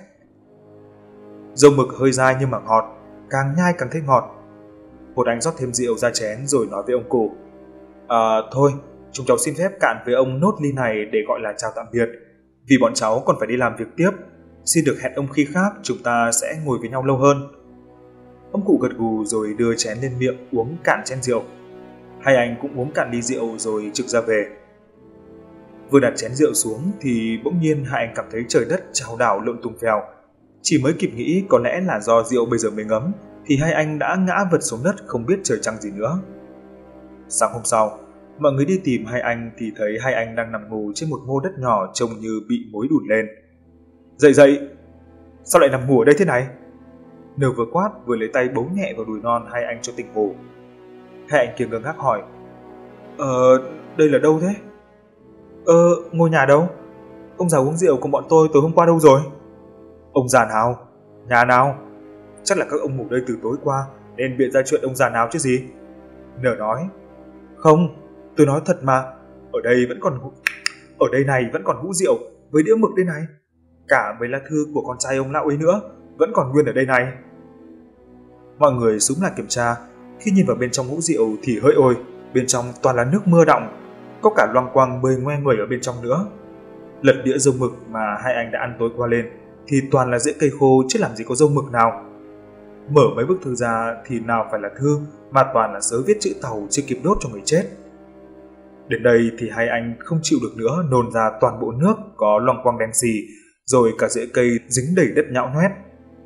Dung mực hơi dai nhưng mà ngọt, càng nhai càng thấy ngọt. Một anh rót thêm rượu ra chén rồi nói với ông cụ: Thôi, chúng cháu xin phép cạn với ông nốt ly này để gọi là chào tạm biệt, vì bọn cháu còn phải đi làm việc tiếp. Xin được hẹn ông khi khác, chúng ta sẽ ngồi với nhau lâu hơn. Ông cụ gật gù rồi đưa chén lên miệng uống cạn chén rượu. Hai anh cũng uống cạn ly rượu rồi trực ra về. Vừa đặt chén rượu xuống thì bỗng nhiên hai anh cảm thấy trời đất chao đảo lộn tung phèo. Chỉ mới kịp nghĩ có lẽ là do rượu bây giờ mới ngấm, thì hai anh đã ngã vật xuống đất không biết trời trăng gì nữa. Sáng hôm sau, mọi người đi tìm hai anh thì thấy hai anh đang nằm ngủ trên một mô đất nhỏ trông như bị mối đùn lên. Dậy dậy, sao lại nằm ngủ ở đây thế này? Nờ vừa quát vừa lấy tay bấu nhẹ vào đùi non hai anh cho tỉnh ngủ. Hai anh kia ngơ ngác hỏi: Đây là đâu thế? Ngôi nhà đâu? Ông già uống rượu cùng bọn tôi tối hôm qua đâu rồi? Ông già nào? Nhà nào? Chắc là các ông ngủ đây từ tối qua nên bịa ra chuyện ông già nào chứ gì. Nở nói: Không, tôi nói thật mà, ở đây này vẫn còn hũ rượu với đĩa mực đây này. Cả mấy lá thư của con trai ông lão ấy nữa vẫn còn nguyên ở đây này. Mọi người xúm lại kiểm tra. Khi nhìn vào bên trong hũ rượu thì hỡi ôi, bên trong toàn là nước mưa đọng, có cả loang quang 10 ngoe người ở bên trong nữa. Lật đĩa dâu mực mà hai anh đã ăn tối qua lên thì toàn là rễ cây khô chứ làm gì có dâu mực nào. Mở mấy bức thư ra thì nào phải là thư mà toàn là sớ viết chữ tàu chưa kịp đốt cho người chết. Đến đây thì hai anh không chịu được nữa, nôn ra toàn bộ nước có loang quang đen xì, rồi cả rễ cây dính đầy đất nhão nhoét.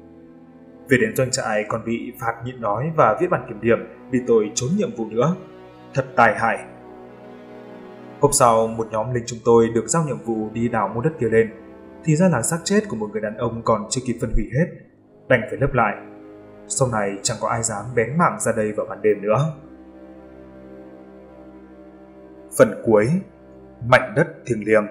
Về đến doanh trại còn bị phạt nhịn đói và viết bản kiểm điểm vì tội trốn nhiệm vụ nữa. Thật tài hại. Hôm sau, một nhóm lính chúng tôi được giao nhiệm vụ đi đào mô đất kia lên, thì ra là xác chết của một người đàn ông còn chưa kịp phân hủy hết, đành phải lấp lại. Sau này chẳng có ai dám bén mảng ra đây vào ban đêm nữa. Phần cuối: mảnh đất thiêng liêng.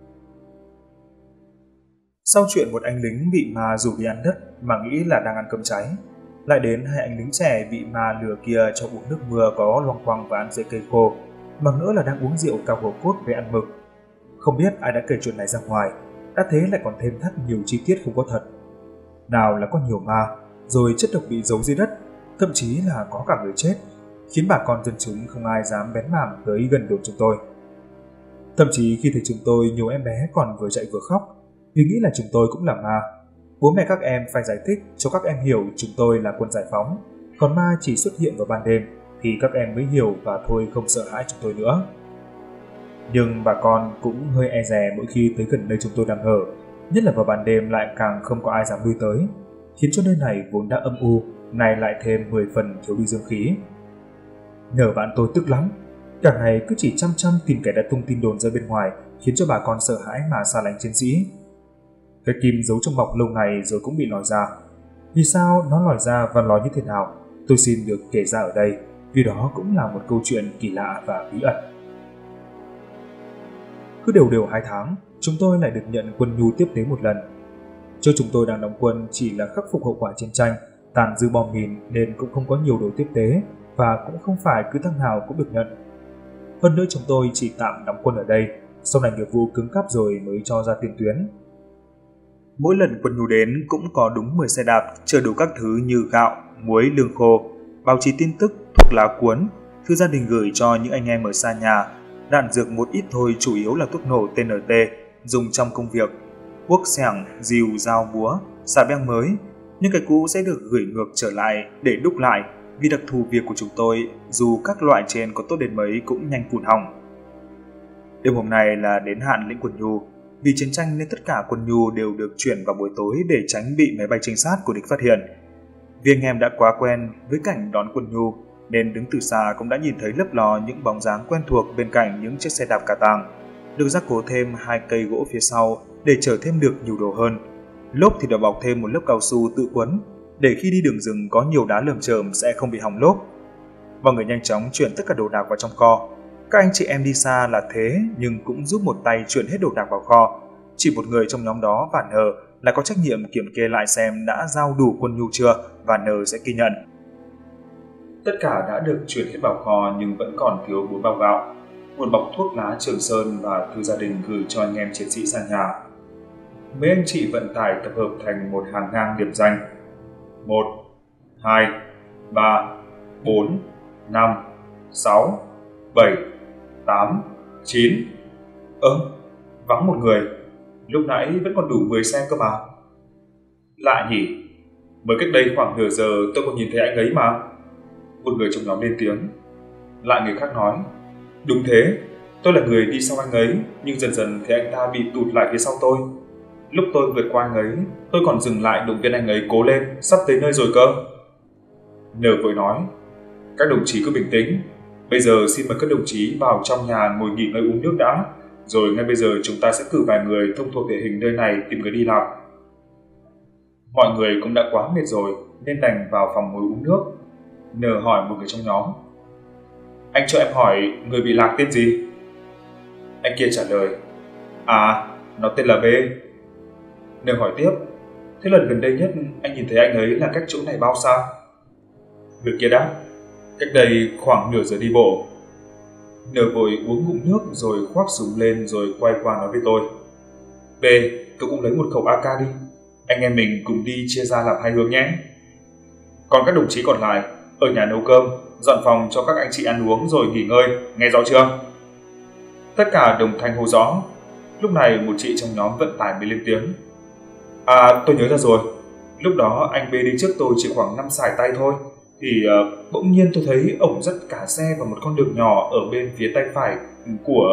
Sau chuyện một anh lính bị ma rủ đi ăn đất mà nghĩ là đang ăn cơm cháy, lại đến hai anh lính trẻ bị ma lừa kia cho uống nước mưa có loang quang và ăn rễ cây khô, mà ngỡ là đang uống rượu cao hổ cốt với ăn mực. Không biết ai đã kể chuyện này ra ngoài, đã thế lại còn thêm thắt nhiều chi tiết không có thật. Nào là có nhiều ma, rồi chất độc bị giấu dưới đất, thậm chí là có cả người chết, khiến bà con dân chúng không ai dám bén mảng tới gần đồn chúng tôi. Thậm chí khi thấy chúng tôi, nhiều em bé còn vừa chạy vừa khóc, vì nghĩ là chúng tôi cũng là ma. Bố mẹ các em phải giải thích cho các em hiểu chúng tôi là quân giải phóng, còn ma chỉ xuất hiện vào ban đêm thì các em mới hiểu và thôi không sợ hãi chúng tôi nữa. Nhưng bà con cũng hơi e dè mỗi khi tới gần nơi chúng tôi đang ở, nhất là vào ban đêm lại càng không có ai dám lui tới, khiến cho nơi này vốn đã âm u, nay lại thêm 10 phần thiếu đi dương khí. Nở bạn tôi tức lắm, cả ngày cứ chỉ chăm chăm tìm kẻ đã tung tin đồn ra bên ngoài, khiến cho bà con sợ hãi mà xa lánh chiến sĩ. Cái kim giấu trong bọc lâu ngày rồi cũng bị lòi ra. Vì sao nó lòi ra và lòi như thế nào, tôi xin được kể ra ở đây, vì đó cũng là một câu chuyện kỳ lạ và bí ẩn. Cứ đều 2 tháng, chúng tôi lại được nhận quân nhu tiếp tế một lần. Cho chúng tôi đang đóng quân chỉ là khắc phục hậu quả chiến tranh, tàn dư bom mìn nên cũng không có nhiều đồ tiếp tế, và cũng không phải cứ thằng nào cũng được nhận. Hơn nữa chúng tôi chỉ tạm đóng quân ở đây, sau này nghiệp vụ cứng cáp rồi mới cho ra tiền tuyến. Mỗi lần quân nhu đến cũng có đúng 10 xe đạp chở đủ các thứ như gạo, muối, lương khô, báo chí tin tức, thuốc lá cuốn, thư gia đình gửi cho những anh em ở xa nhà, đạn dược một ít thôi, chủ yếu là thuốc nổ TNT dùng trong công việc, cuốc xẻng, rìu, dao, búa, xà beng mới. Nhưng cái cũ sẽ được gửi ngược trở lại để đúc lại, vì đặc thù việc của chúng tôi, dù các loại trên có tốt đến mấy cũng nhanh phủn hỏng. Đêm hôm nay là đến hạn lĩnh quân nhu. Vì chiến tranh nên tất cả quân nhu đều được chuyển vào buổi tối để tránh bị máy bay trinh sát của địch phát hiện. Vì anh em đã quá quen với cảnh đón quân nhu nên đứng từ xa cũng đã nhìn thấy lấp ló những bóng dáng quen thuộc bên cạnh những chiếc xe đạp cà tàng, được gia cố thêm 2 cây gỗ phía sau để chở thêm được nhiều đồ hơn. Lốp thì được bọc thêm một lớp cao su tự quấn để khi đi đường rừng có nhiều đá lởm chởm sẽ không bị hỏng lốp. Mọi người nhanh chóng chuyển tất cả đồ đạc vào trong kho. Các anh chị em đi xa là thế nhưng cũng giúp một tay chuyển hết đồ đạc vào kho. Chỉ một người trong nhóm đó và N là có trách nhiệm kiểm kê lại xem đã giao đủ quân nhu chưa và N sẽ ghi nhận. Tất cả đã được chuyển hết vào kho nhưng vẫn còn thiếu 4 bao gạo, một bọc thuốc lá Trường Sơn và thư gia đình gửi cho anh em chiến sĩ xa nhà. Mấy anh chị vận tải tập hợp thành một hàng ngang điểm danh. 1, 2, 3, 4, 5, 6, 7, 8, 9. Vắng một người. Lúc nãy vẫn còn đủ 10 xe cơ mà. Lạ nhỉ, mới cách đây khoảng nửa giờ tôi còn nhìn thấy anh ấy mà. Một người trong nhóm lên tiếng. Lại người khác nói. Đúng thế, tôi là người đi sau anh ấy, nhưng dần dần thì anh ta bị tụt lại phía sau tôi. Lúc tôi vượt qua anh ấy, tôi còn dừng lại động viên anh ấy cố lên, sắp tới nơi rồi cơ. Nờ vội nói. Các đồng chí cứ bình tĩnh. Bây giờ xin mời các đồng chí vào trong nhà ngồi nghỉ ngơi uống nước đã. Rồi ngay bây giờ chúng ta sẽ cử vài người thông thuộc địa hình nơi này tìm người đi lạc. Mọi người cũng đã quá mệt rồi nên đành vào phòng ngồi uống nước. Nờ hỏi một người trong nhóm. Anh cho em hỏi người bị lạc tên gì? Anh kia trả lời. À, nó tên là B. Nờ hỏi tiếp. Thế lần gần đây nhất anh nhìn thấy anh ấy là cách chỗ này bao xa? Người kia đáp. Cách đây khoảng nửa giờ đi bộ. Nờ vội uống ngụm nước rồi khoác súng lên rồi quay qua nói với tôi. B, cậu cũng lấy một khẩu AK đi. Anh em mình cùng đi chia ra làm 2 hướng nhé. Còn các đồng chí còn lại, ở nhà nấu cơm, dọn phòng cho các anh chị ăn uống rồi nghỉ ngơi, nghe rõ chưa? Tất cả đồng thanh hô rõ. Lúc này một chị trong nhóm vận tải mới lên tiếng. À, tôi nhớ ra rồi. Lúc đó anh B đi trước tôi chỉ khoảng 5 sải tay thôi. Thì bỗng nhiên tôi thấy ổng dắt cả xe vào một con đường nhỏ ở bên phía tay phải của...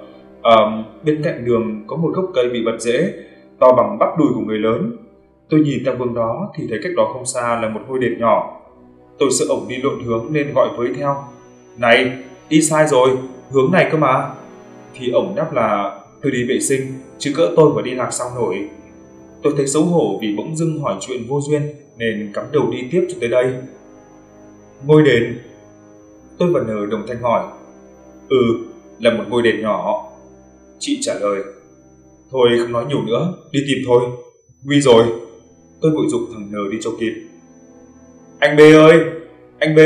bên cạnh đường có một gốc cây bị bật rễ, to bằng bắp đùi của người lớn. Tôi nhìn theo hướng đó thì thấy cách đó không xa là một ngôi đền nhỏ. Tôi sợ ổng đi lộn hướng nên gọi với theo. Này, đi sai rồi, hướng này cơ mà. Thì ổng đáp là tôi đi vệ sinh, chứ cỡ tôi mà đi lạc sao nổi. Tôi thấy xấu hổ vì bỗng dưng hỏi chuyện vô duyên nên cắm đầu đi tiếp cho tới đây. Ngôi đền? Tôi và N đồng thanh hỏi. Là một ngôi đền nhỏ. Chị trả lời. Thôi không nói nhiều nữa, đi tìm thôi. Nguy rồi. Tôi vội giục thằng N đi cho kịp. Anh B ơi! Anh B!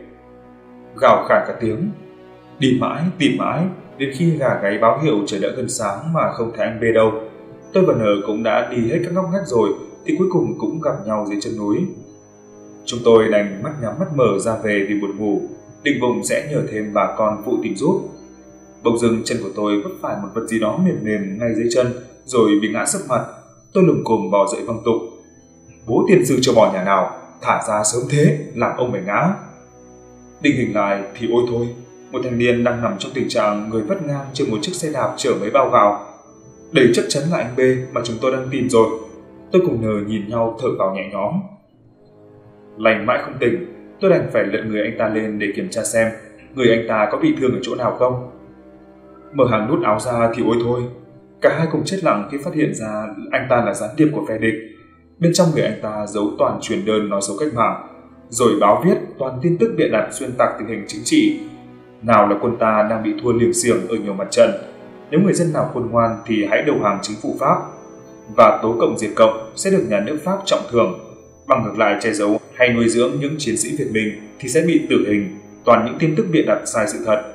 Gào khản cả tiếng. Đi mãi, tìm mãi, đến khi gà gáy báo hiệu trời đã gần sáng mà không thấy anh B đâu. Tôi và N cũng đã đi hết các ngóc ngách rồi thì cuối cùng cũng gặp nhau dưới chân núi. Chúng tôi đành mắt nhắm mắt mở ra về vì buồn ngủ, định bụng sẽ nhờ thêm bà con phụ tìm giúp. Bỗng dưng chân của tôi vấp phải một vật gì đó mềm mềm ngay dưới chân rồi bị ngã sấp mặt. Tôi lùm cùm bò dậy văng tục. Bố tiên sư cho bò nhà nào, thả ra sớm thế, làm ông phải ngã. Định hình lại thì ôi thôi, một thanh niên đang nằm trong tình trạng người vắt ngang trên một chiếc xe đạp chở mấy bao gạo. Đây chắc chắn là anh B mà chúng tôi đang tìm rồi. Tôi cùng N nhìn nhau thở vào nhẹ nhõm. Lành mãi không tỉnh, tôi đành phải lật người anh ta lên để kiểm tra xem người anh ta có bị thương ở chỗ nào không. Mở hàng nút áo ra thì ôi thôi, cả hai cùng chết lặng khi phát hiện ra anh ta là gián điệp của phe địch. Bên trong người anh ta giấu toàn truyền đơn nói xấu cách mạng, rồi báo viết toàn tin tức bịa đặt xuyên tạc tình hình chính trị. Nào là quân ta đang bị thua liềng xiềng ở nhiều mặt trận, nếu người dân nào khôn ngoan thì hãy đầu hàng chính phủ Pháp, và tố cộng diệt cộng sẽ được nhà nước Pháp trọng thưởng. Bằng ngược lại, che giấu hay nuôi dưỡng những chiến sĩ Việt Minh thì sẽ bị tử hình, toàn những tin tức bịa đặt sai sự thật.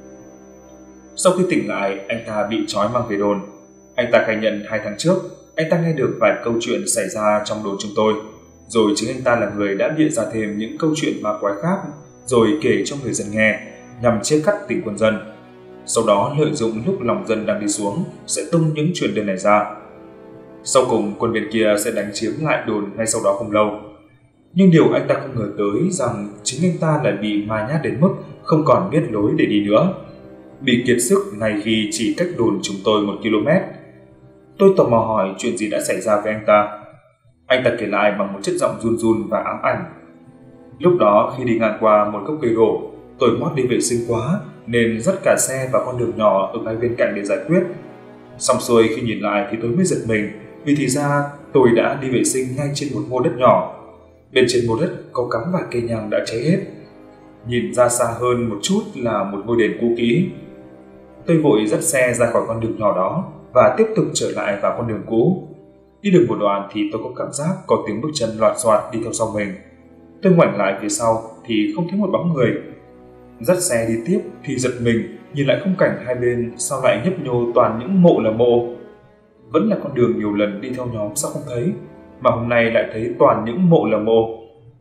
Sau khi tỉnh lại, anh ta bị trói mang về đồn. Anh ta khai nhận 2 tháng trước, anh ta nghe được vài câu chuyện xảy ra trong đồn chúng tôi, rồi chính anh ta là người đã bịa ra thêm những câu chuyện ma quái khác, rồi kể cho người dân nghe, nhằm chia cắt tình quân dân. Sau đó lợi dụng lúc lòng dân đang đi xuống, sẽ tung những chuyện đơn này ra. Sau cùng, quân bên kia sẽ đánh chiếm lại đồn ngay sau đó không lâu. Nhưng điều anh ta không ngờ tới rằng chính anh ta lại bị ma nhát đến mức không còn biết lối để đi nữa. Bị kiệt sức ngay khi chỉ cách đồn chúng tôi 1 km. Tôi tò mò hỏi chuyện gì đã xảy ra với anh ta. Anh ta kể lại bằng một chất giọng run run và ám ảnh. Lúc đó khi đi ngang qua một gốc cây đổ, tôi mót đi vệ sinh quá nên dắt cả xe vào con đường nhỏ ở ngay bên cạnh để giải quyết. Xong xuôi khi nhìn lại thì tôi mới giật mình, vì thì ra tôi đã đi vệ sinh ngay trên một mô đất nhỏ. Bên trên mô đất có cắm vài cây nhang đã cháy hết. Nhìn ra xa hơn một chút là một ngôi đền cũ kỹ. Tôi vội dắt xe ra khỏi con đường nhỏ đó và tiếp tục trở lại vào con đường cũ. Đi được một đoạn thì tôi có cảm giác có tiếng bước chân loạt xoạt đi theo sau mình. Tôi ngoảnh lại phía sau thì không thấy một bóng người. Dắt xe đi tiếp thì giật mình, nhìn lại khung cảnh hai bên sao lại nhấp nhô toàn những mộ là mộ. Vẫn là con đường nhiều lần đi theo nhóm sao không thấy, mà hôm nay lại thấy toàn những mộ là mộ.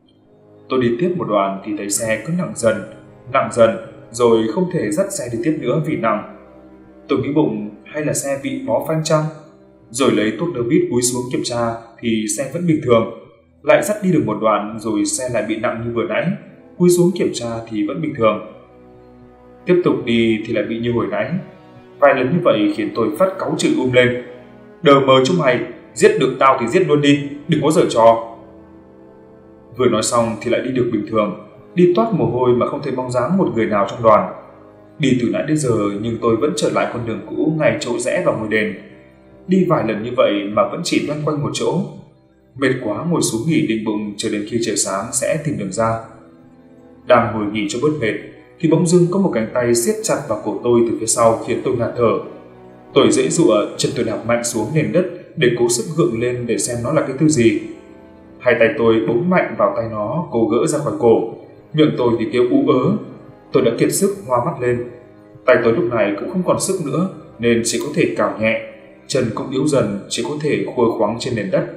Tôi đi tiếp một đoạn thì thấy xe cứ nặng dần, rồi không thể dắt xe đi tiếp nữa vì nặng. Tôi nghĩ bụng hay là xe bị bó phanh chăng? Rồi lấy tuốt nơ bít cúi xuống kiểm tra thì xe vẫn bình thường. Lại dắt đi được một đoạn rồi xe lại bị nặng như vừa nãy, cúi xuống kiểm tra thì vẫn bình thường. Tiếp tục đi thì lại bị như hồi nãy. Vài lần như vậy khiến tôi phát cáu chửi lên. Đờ mờ chúng mày, giết được tao thì giết luôn đi, đừng có giở trò. Vừa nói xong thì lại đi được bình thường, đi toát mồ hôi mà không thấy bóng dáng một người nào trong đoàn. Đi từ nãy đến giờ nhưng tôi vẫn trở lại con đường cũ ngay chỗ rẽ vào ngôi đền. Đi vài lần như vậy mà vẫn chỉ loanh quanh một chỗ. Mệt quá ngồi xuống nghỉ định bụng chờ đến khi trời sáng sẽ tìm đường ra. Đang ngồi nghỉ cho bớt mệt thì bỗng dưng có một cánh tay siết chặt vào cổ tôi từ phía sau khiến tôi ngạt thở. Tôi giãy giụa, chân tôi đạp mạnh xuống nền đất để cố sức gượng lên để xem nó là cái thứ gì. Hai tay tôi búng mạnh vào tay nó, cố gỡ ra khỏi cổ. Miệng tôi thì kêu ú ớ. Tôi đã kiệt sức hoa mắt lên. Tay tôi lúc này cũng không còn sức nữa nên chỉ có thể cào nhẹ. Chân cũng yếu dần, chỉ có thể khua khoắng trên nền đất.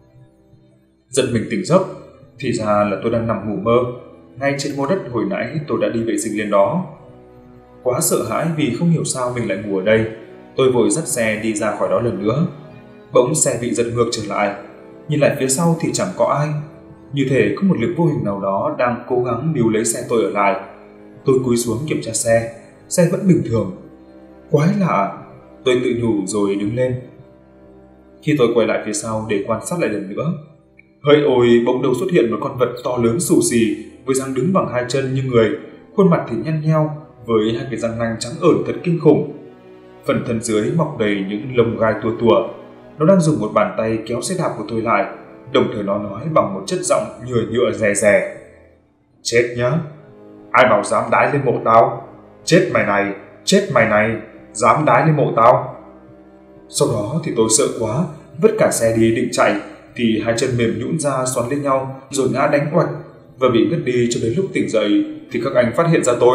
Giật mình tỉnh giấc, thì ra là tôi đang nằm ngủ mơ ngay trên mô đất hồi nãy tôi đã đi vệ sinh lên đó. Quá sợ hãi vì không hiểu sao mình lại ngủ ở đây, tôi vội dắt xe đi ra khỏi đó lần nữa. Bỗng xe bị giật ngược trở lại, nhìn lại phía sau thì chẳng có ai, như thể có một lực vô hình nào đó đang cố gắng níu lấy xe tôi ở lại. Tôi cúi xuống kiểm tra xe vẫn bình thường. Quái lạ, tôi tự nhủ rồi đứng lên. Khi tôi quay lại phía sau để quan sát lại lần nữa, hỡi ôi, bỗng đầu xuất hiện một con vật to lớn xù xì với dáng đứng bằng hai chân như người, khuôn mặt thì nhăn nheo với hai cái răng nanh trắng ởn thật kinh khủng. Phần thân dưới mọc đầy những lông gai tua tủa. Nó đang dùng một bàn tay kéo xe đạp của tôi lại, đồng thời nó nói bằng một chất giọng nhựa nhựa rè rè: chết nhá, ai bảo dám đái lên mộ tao, chết mày này, dám đái lên mộ tao. Sau đó thì tôi sợ quá, vứt cả xe đi định chạy thì hai chân mềm nhũn ra xoắn lên nhau rồi ngã đánh oạch và bị ngất đi. Cho đến lúc tỉnh dậy thì các anh phát hiện ra tôi.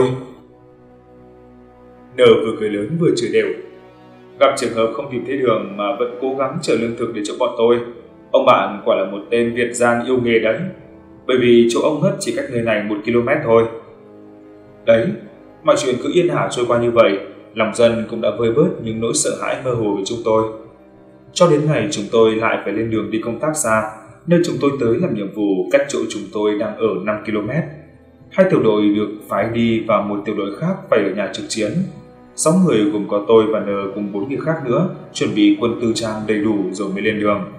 Nờ vừa cười lớn vừa chửi đều: gặp trường hợp không tìm thấy đường mà vẫn cố gắng chở lương thực để cho bọn tôi, ông bạn quả là một tên Việt gian yêu nghề đấy, bởi vì chỗ ông ngất chỉ cách nơi này 1 km thôi. Đấy, mọi chuyện cứ yên ả trôi qua như vậy, lòng dân cũng đã vơi bớt những nỗi sợ hãi mơ hồ với chúng tôi. Cho đến ngày chúng tôi lại phải lên đường đi công tác xa, nơi chúng tôi tới làm nhiệm vụ cách chỗ chúng tôi đang ở 5 km. 2 tiểu đội được phái đi và một tiểu đội khác phải ở nhà trực chiến. 6 người gồm có tôi và N cùng 4 người khác nữa chuẩn bị quân tư trang đầy đủ rồi mới lên đường.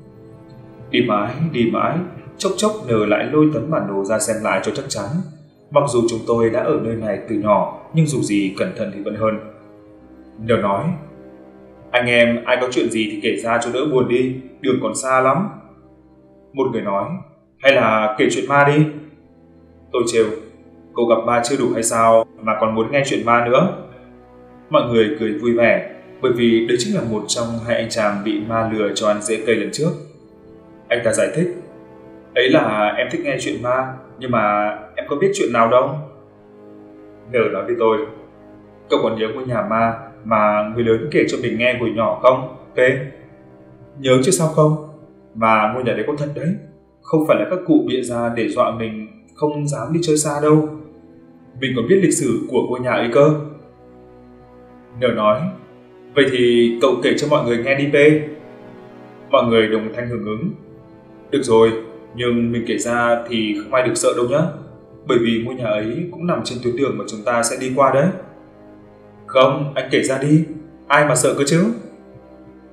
Đi mãi, chốc chốc N lại lôi tấm bản đồ ra xem lại cho chắc chắn. Mặc dù chúng tôi đã ở nơi này từ nhỏ, nhưng dù gì cẩn thận thì vẫn hơn. N nói: anh em ai có chuyện gì thì kể ra cho đỡ buồn đi, đường còn xa lắm. Một người nói: hay là kể chuyện ma đi. Tôi trêu: cậu gặp ma chưa đủ hay sao mà còn muốn nghe chuyện ma nữa? Mọi người cười vui vẻ, bởi vì đây chính là một trong hai anh chàng bị ma lừa cho ăn rễ cây lần trước. Anh ta giải thích: ấy là em thích nghe chuyện ma, nhưng mà em có biết chuyện nào đâu. N nói với tôi: cậu còn nhớ ngôi nhà ma mà người lớn kể cho mình nghe hồi nhỏ không? P: nhớ chứ sao không, mà ngôi nhà đấy có thật đấy, không phải là các cụ bịa ra để dọa mình không dám đi chơi xa đâu. Mình còn biết lịch sử của ngôi nhà ấy cơ. N nói: vậy thì cậu kể cho mọi người nghe đi P. Mọi người đồng thanh hưởng ứng: được rồi, nhưng mình kể ra thì không ai được sợ đâu nhé, bởi vì ngôi nhà ấy cũng nằm trên tuyến đường mà chúng ta sẽ đi qua đấy. Không, anh kể ra đi, ai mà sợ cơ chứ.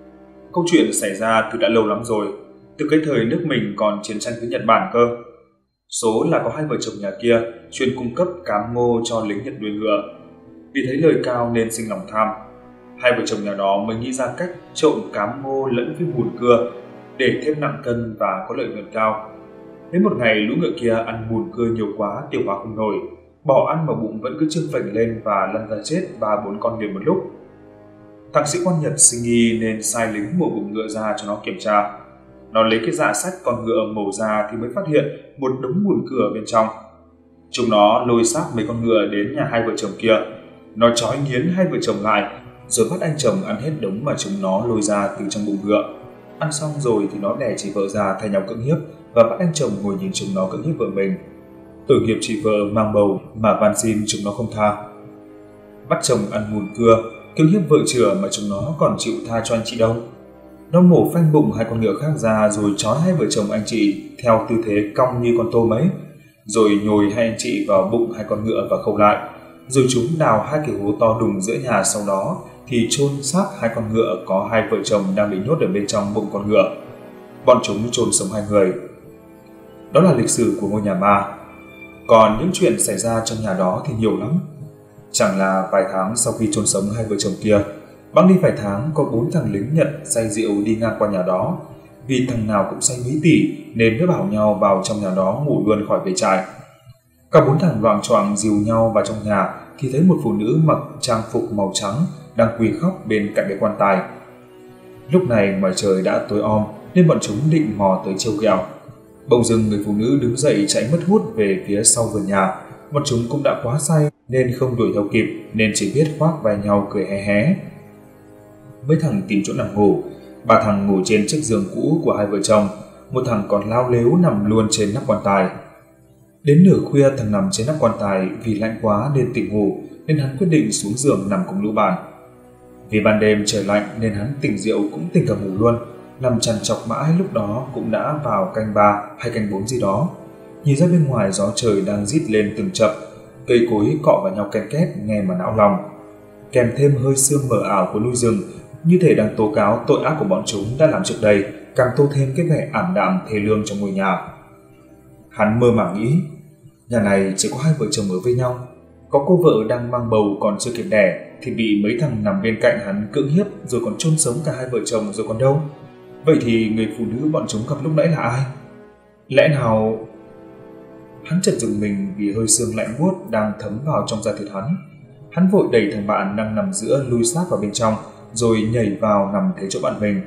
Câu chuyện xảy ra từ đã lâu lắm rồi, từ cái thời nước mình còn chiến tranh với Nhật Bản cơ. Số là có hai vợ chồng nhà kia chuyên cung cấp cám ngô cho lính Nhật đuổi ngựa. Vì thấy lời cao nên sinh lòng tham. Hai vợ chồng nhà đó mới nghĩ ra cách trộn cám ngô lẫn với mùn cưa để thêm nặng cân và có lợi nhuận cao. Đến một ngày lũ ngựa kia ăn mùn cưa nhiều quá, tiêu hóa không nổi, bỏ ăn mà bụng vẫn cứ trương phình lên và lăn ra chết 3-4 con liền một lúc. Thằng sĩ quan Nhật sinh nghi nên sai lính mổ bụng ngựa ra cho nó kiểm tra. Nó lấy cái dạ sách con ngựa mổ ra thì mới phát hiện một đống mùn cưa bên trong. Chúng nó lôi xác mấy con ngựa đến nhà hai vợ chồng kia. Nó trói nghiến hai vợ chồng lại, rồi bắt anh chồng ăn hết đống mà chúng nó lôi ra từ trong bụng ngựa. Ăn xong rồi thì nó đẻ chị vợ ra thay nhau cưỡng hiếp và bắt anh chồng ngồi nhìn chúng nó cưỡng hiếp vợ mình. Tội nghiệp chị vợ mang bầu mà van xin chúng nó không tha. Bắt chồng ăn mùn cưa, cưỡng hiếp vợ chửa mà chúng nó còn chịu tha cho anh chị đâu. Nó mổ phanh bụng hai con ngựa khác ra rồi trói hai vợ chồng anh chị theo tư thế cong như con tôm ấy, rồi nhồi hai anh chị vào bụng hai con ngựa và khâu lại. Rồi chúng đào hai cái hố to đùng giữa nhà, sau đó thì chôn xác hai con ngựa có hai vợ chồng đang bị nhốt ở bên trong bụng con ngựa. Bọn chúng chôn sống hai người. Đó là lịch sử của ngôi nhà ma. Còn những chuyện xảy ra trong nhà đó thì nhiều lắm. Chẳng là vài tháng sau khi chôn sống hai vợ chồng kia, bẵng đi vài tháng có 4 thằng lính Nhật say rượu đi ngang qua nhà đó. Vì thằng nào cũng say mấy tỷ nên mới bảo nhau vào trong nhà đó ngủ luôn khỏi về trại. Cả 4 thằng loạng choạng dìu nhau vào trong nhà thì thấy một phụ nữ mặc trang phục màu trắng đang quỳ khóc bên cạnh cái quan tài. Lúc này ngoài trời đã tối om nên bọn chúng định mò tới trêu ghẹo. Bỗng dưng người phụ nữ đứng dậy chạy mất hút về phía sau vườn nhà. Bọn chúng cũng đã quá say nên không đuổi theo kịp, nên chỉ biết khoác vai nhau cười hé hé. Mấy thằng tìm chỗ nằm ngủ. 3 thằng ngủ trên chiếc giường cũ của hai vợ chồng, một thằng còn lao lếu nằm luôn trên nắp quan tài. Đến nửa khuya thằng nằm trên nắp quan tài vì lạnh quá nên tỉnh ngủ, nên hắn quyết định xuống giường nằm cùng lũ bạn. Vì ban đêm trời lạnh nên hắn tỉnh rượu cũng tỉnh cả ngủ luôn, nằm trằn trọc mãi. Lúc đó cũng đã vào canh 3 hay canh 4 gì đó. Nhìn ra bên ngoài gió trời đang rít lên từng chập, cây cối cọ vào nhau ken két nghe mà não lòng. Kèm thêm hơi sương mờ ảo của núi rừng, như thể đang tố cáo tội ác của bọn chúng đã làm trước đây, càng tô thêm cái vẻ ảm đạm thê lương trong ngôi nhà. Hắn mơ màng nghĩ, nhà này chỉ có hai vợ chồng ở với nhau, có cô vợ đang mang bầu còn chưa kịp đẻ thì bị mấy thằng nằm bên cạnh hắn cưỡng hiếp rồi còn chôn sống cả hai vợ chồng rồi còn đâu. Vậy thì người phụ nữ bọn chúng gặp lúc nãy là ai? Lẽ nào... Hắn chợt giật mình vì hơi sương lạnh buốt đang thấm vào trong da thịt hắn. Hắn vội đẩy thằng bạn đang nằm giữa lui sát vào bên trong, rồi nhảy vào nằm thế chỗ bạn mình.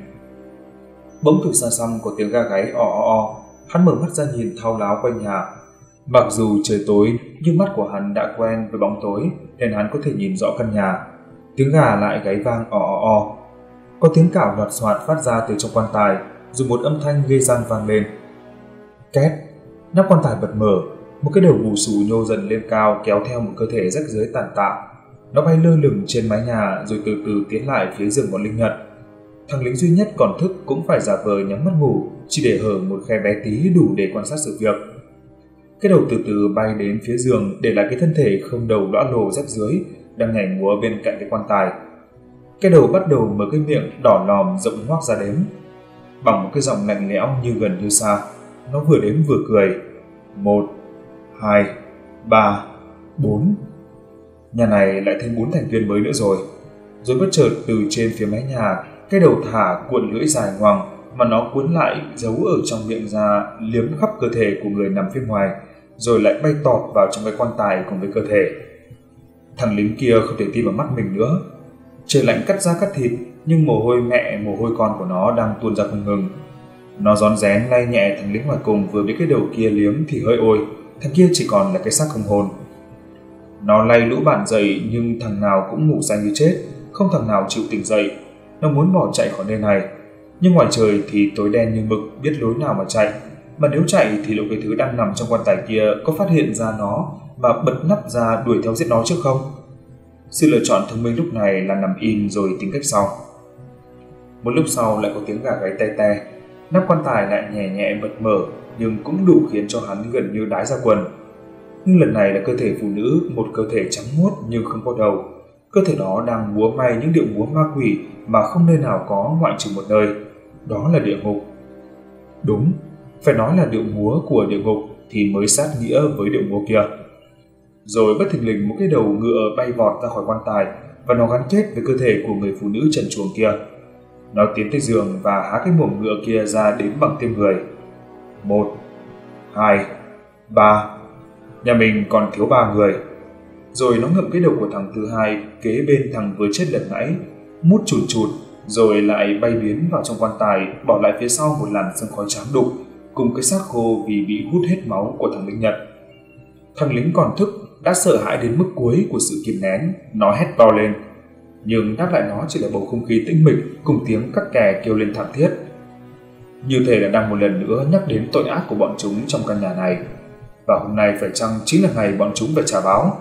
Bỗng từ xa xăm có tiếng gà gáy o o o. Hắn mở mắt ra nhìn thao láo quanh nhà. Mặc dù trời tối nhưng mắt của hắn đã quen với bóng tối nên hắn có thể nhìn rõ căn nhà. Tiếng gà lại gáy vang o o o. Có tiếng cào loạt xoạt phát ra từ trong quan tài, rồi một âm thanh ghê gian vang lên. Két. Nắp quan tài bật mở, một cái đầu bù xù nhô dần lên cao kéo theo một cơ thể rách rưới tàn tạ. Nó bay lơ lửng trên mái nhà rồi từ từ tiến lại phía giường bọn lính Nhật. Thằng lính duy nhất còn thức cũng phải giả vờ nhắm mắt ngủ, chỉ để hở một khe bé tí đủ để quan sát sự việc. Cái đầu từ từ bay đến phía giường, để lại cái thân thể không đầu lõa lồ rách rưới đang nhảy múa bên cạnh cái quan tài. Cái đầu bắt đầu mở cái miệng đỏ lòm rộng ngoác ra đếm. Bằng một cái giọng lạnh lẽo như gần như xa, nó vừa đếm vừa cười. 1, 2, 3, 4. Nhà này lại thêm 4 thành viên mới nữa rồi. Rồi bất chợt từ trên phía mái nhà, cái đầu thả cuộn lưỡi dài ngoằng mà nó cuốn lại giấu ở trong miệng ra, liếm khắp cơ thể của người nằm phía ngoài, rồi lại bay tọt vào trong cái quan tài cùng với cơ thể. Thằng lính kia không thể tin vào mắt mình nữa. Trời lạnh cắt da cắt thịt, nhưng mồ hôi mẹ mồ hôi con của nó đang tuôn ra không ngừng. Nó rón rén lay nhẹ thằng lính ngoài cùng vừa bị cái đầu kia liếm thì hơi ôi, thằng kia chỉ còn là cái xác không hồn. Nó lay lũ bạn dậy nhưng thằng nào cũng ngủ say như chết, không thằng nào chịu tỉnh dậy. Nó muốn bỏ chạy khỏi nơi này, nhưng ngoài trời thì tối đen như mực, biết lối nào mà chạy. Mà nếu chạy thì liệu cái thứ đang nằm trong quan tài kia có phát hiện ra nó và bật nắp ra đuổi theo giết nó trước không? Sự lựa chọn thông minh lúc này là nằm im rồi tính cách sau. Một lúc sau lại có tiếng gà gáy te te. Nắp quan tài lại nhẹ nhẹ bật mở, nhưng cũng đủ khiến cho hắn gần như đái ra quần. Nhưng lần này là cơ thể phụ nữ, một cơ thể trắng muốt nhưng không có đầu. Cơ thể đó đang múa may những điệu múa ma quỷ mà không nơi nào có ngoại trừ một nơi, đó là địa ngục. Đúng, phải nói là điệu múa của địa ngục thì mới sát nghĩa với điệu múa kia. Rồi bất thình lình một cái đầu ngựa bay vọt ra khỏi quan tài và nó gắn kết với cơ thể của người phụ nữ trần truồng kia. Nó tiến tới giường và há cái mồm ngựa kia ra đếm bằng tên người. 1, 2, 3. Nhà mình còn thiếu 3 người. Rồi nó ngậm cái đầu của thằng thứ hai kế bên thằng vừa chết lần nãy, mút chùn chụt, rồi lại bay biến vào trong quan tài, bỏ lại phía sau một làn sương khói trắng đục cùng cái xác khô vì bị hút hết máu của thằng lính Nhật. Thằng lính còn thức đã sợ hãi đến mức cuối của sự kìm nén, nó hét to lên. Nhưng đáp lại nó chỉ là bầu không khí tĩnh mịch cùng tiếng các kè kêu lên thảm thiết. Như thể là đang một lần nữa nhắc đến tội ác của bọn chúng trong căn nhà này. Và hôm nay phải chăng chính là ngày bọn chúng phải trả báo?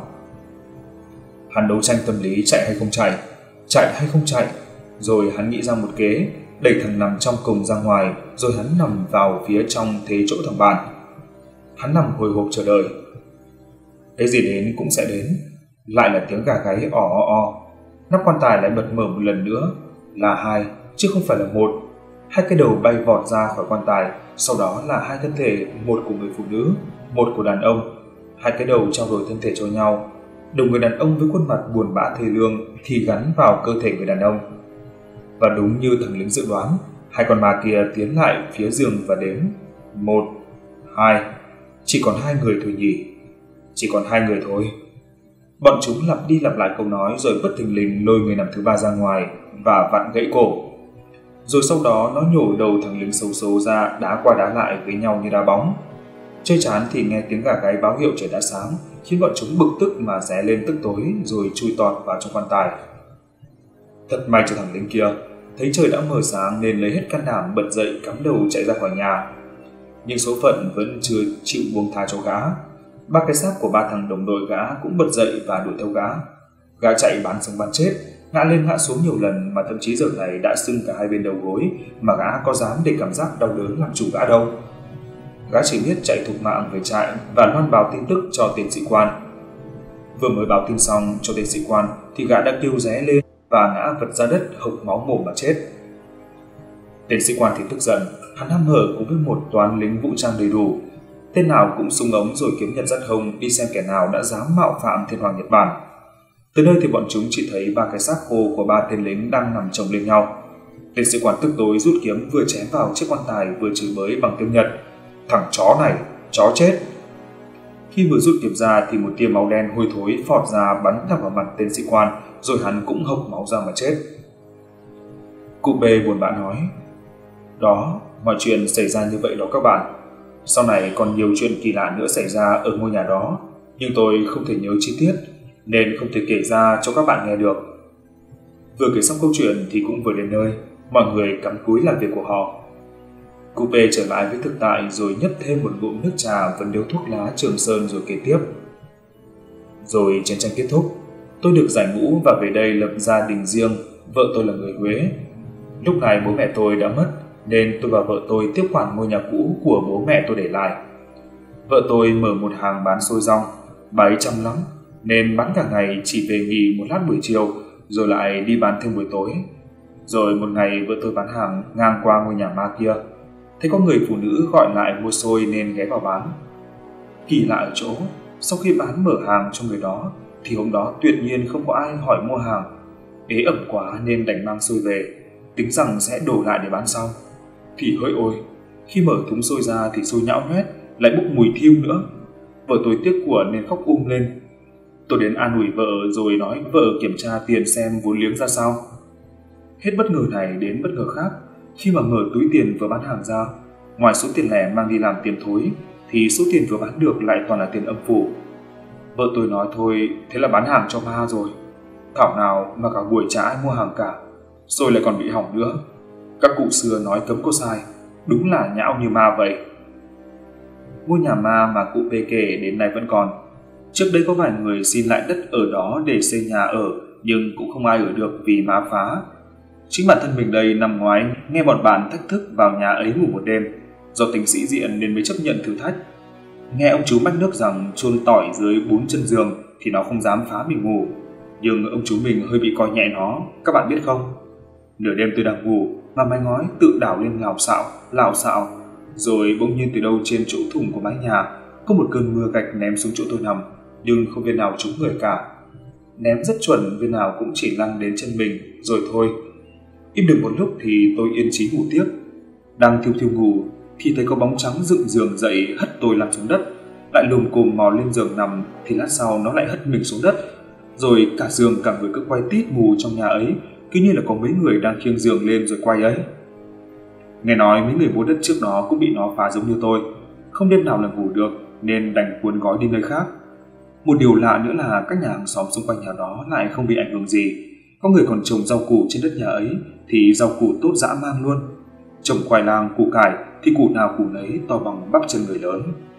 Hắn đấu tranh tâm lý chạy hay không chạy, rồi hắn nghĩ ra một kế, đẩy thằng nằm trong cùng ra ngoài, rồi hắn nằm vào phía trong thế chỗ thằng bạn. Hắn nằm hồi hộp chờ đợi. Cái gì đến cũng sẽ đến, lại là tiếng gà gáy ò o o. Nắp quan tài lại bật mở một lần nữa, là 2 chứ không phải là 1. 2 cái đầu bay vọt ra khỏi quan tài, sau đó là 2 thân thể, một của người phụ nữ, một của đàn ông. 2 cái đầu trao đổi thân thể cho nhau. Đầu người đàn ông với khuôn mặt buồn bã thê lương thì gắn vào cơ thể người đàn ông. Và đúng như thằng lính dự đoán, 2 con ma kia tiến lại phía giường và đếm. 1, 2, chỉ còn 2 người thôi nhỉ? Chỉ còn 2 người thôi. Bọn chúng lặp đi lặp lại câu nói rồi bất thình lình lôi người nằm thứ 3 ra ngoài và vặn gãy cổ. Rồi sau đó nó nhổ đầu thằng lính xấu số ra đá qua đá lại với nhau như đá bóng. Chơi chán thì nghe tiếng gà gáy báo hiệu trời đã sáng, khiến bọn chúng bực tức mà ré lên tức tối rồi chui tọt vào trong quan tài. Thật may cho thằng lính kia, thấy trời đã mờ sáng nên lấy hết can đảm bật dậy cắm đầu chạy ra khỏi nhà. Nhưng số phận vẫn chưa chịu buông tha cho gã. 3 cái xác của 3 thằng đồng đội gã cũng bật dậy và đuổi theo gã. Gã chạy bán sống bán chết, ngã lên ngã xuống nhiều lần mà thậm chí giờ này đã sưng cả 2 bên đầu gối, mà gã có dám để cảm giác đau đớn làm chủ gã đâu. Gã chỉ biết chạy thục mạng về trại và loan báo tin tức cho tên sĩ quan. Vừa mới báo tin xong cho tên sĩ quan thì gã đã kêu ré lên và ngã vật ra đất hộc máu mồm mà chết. Tên sĩ quan thì tức giận, hắn hăm hở cùng với một toán lính vũ trang đầy đủ. Tên nào cũng súng ống rồi kiếm nhật dắt hông đi xem kẻ nào đã dám mạo phạm thiên hoàng Nhật Bản. Từ nơi thì bọn chúng chỉ thấy 3 cái xác khô của 3 tên lính đang nằm chồng lên nhau. Tên sĩ quan tức tối rút kiếm vừa chém vào chiếc quan tài vừa chửi bới bằng tiếng Nhật. Thằng chó này, chó chết. Khi vừa rút kiếm ra thì một tia máu đen hôi thối phọt ra bắn thẳng vào mặt tên sĩ quan, rồi hắn cũng hộc máu ra mà chết. Cụ B buồn bã nói, đó, mọi chuyện xảy ra như vậy đó các bạn. Sau này còn nhiều chuyện kỳ lạ nữa xảy ra ở ngôi nhà đó, nhưng tôi không thể nhớ chi tiết, nên không thể kể ra cho các bạn nghe được. Vừa kể xong câu chuyện thì cũng vừa đến nơi, mọi người cắm cúi làm việc của họ. Cụ P trở lại với thực tại rồi nhấp thêm một ngụm nước trà và điếu thuốc lá Trường Sơn rồi kể tiếp. Rồi chiến tranh kết thúc, tôi được giải ngũ và về đây lập gia đình riêng, vợ tôi là người Huế. Lúc này bố mẹ tôi đã mất, nên tôi và vợ tôi tiếp quản ngôi nhà cũ của bố mẹ tôi để lại. Vợ tôi mở một hàng bán xôi rong, bà ấy chăm lắm, nên bán cả ngày chỉ về nghỉ một lát buổi chiều, rồi lại đi bán thêm buổi tối. Rồi một ngày vợ tôi bán hàng ngang qua ngôi nhà ma kia, thấy có người phụ nữ gọi lại mua xôi nên ghé vào bán. Kỳ lạ ở chỗ, sau khi bán mở hàng cho người đó, thì hôm đó tuyệt nhiên không có ai hỏi mua hàng. Ế ẩm quá nên đành mang xôi về, tính rằng sẽ đổ lại để bán sau. Thì hỡi ôi, khi mở thúng xôi ra thì xôi nhão nhoét, lại bốc mùi thiêu nữa. Vợ tôi tiếc của nên khóc lên. Tôi đến an ủi vợ rồi nói vợ kiểm tra tiền xem vốn liếng ra sao. Hết bất ngờ này đến bất ngờ khác, khi mà mở túi tiền vừa bán hàng ra, ngoài số tiền lẻ mang đi làm tiền thối, thì số tiền vừa bán được lại toàn là tiền âm phủ. Vợ tôi nói thôi, thế là bán hàng cho ma rồi. Thảo nào mà cả buổi chả ai mua hàng cả, rồi lại còn bị hỏng nữa. Các cụ xưa nói cấm có sai, đúng là nhão như ma vậy. Ngôi nhà ma mà cụ P kể đến nay vẫn còn. Trước đây có vài người xin lại đất ở đó để xây nhà ở, nhưng cũng không ai ở được vì ma phá. Chính bản thân mình đây năm ngoái nghe bọn bạn thách thức vào nhà ấy ngủ một đêm, do tính sĩ diện nên mới chấp nhận thử thách. Nghe ông chú mách nước rằng chôn tỏi dưới 4 chân giường thì nó không dám phá mình ngủ. Nhưng ông chú mình hơi bị coi nhẹ nó, các bạn biết không? Nửa đêm tôi đang ngủ mà mái ngói tự đảo lên lảo xạo, rồi bỗng nhiên từ đâu trên chỗ thủng của mái nhà có một cơn mưa gạch ném xuống chỗ tôi nằm, nhưng không viên nào trúng người cả. Ném rất chuẩn, viên nào cũng chỉ lăn đến chân mình rồi thôi. Im được một lúc thì tôi yên chí ngủ tiếp. Đang thiêu thiêu ngủ thì thấy có bóng trắng dựng giường dậy hất tôi lăn xuống đất, lại lồm cồm mò lên giường nằm thì lát sau nó lại hất mình xuống đất, rồi cả giường cả người cứ quay tít mù trong nhà ấy, cứ như là có mấy người đang khiêng giường lên rồi quay ấy. Nghe nói mấy người mua đất trước đó cũng bị nó phá giống như tôi, không đêm nào là ngủ được nên đành cuốn gói đi nơi khác. Một điều lạ nữa là các nhà hàng xóm xung quanh nhà đó lại không bị ảnh hưởng gì. Có người còn trồng rau củ trên đất nhà ấy thì rau củ tốt dã man luôn. Trồng khoai lang, củ cải thì củ nào củ nấy to bằng bắp chân người lớn.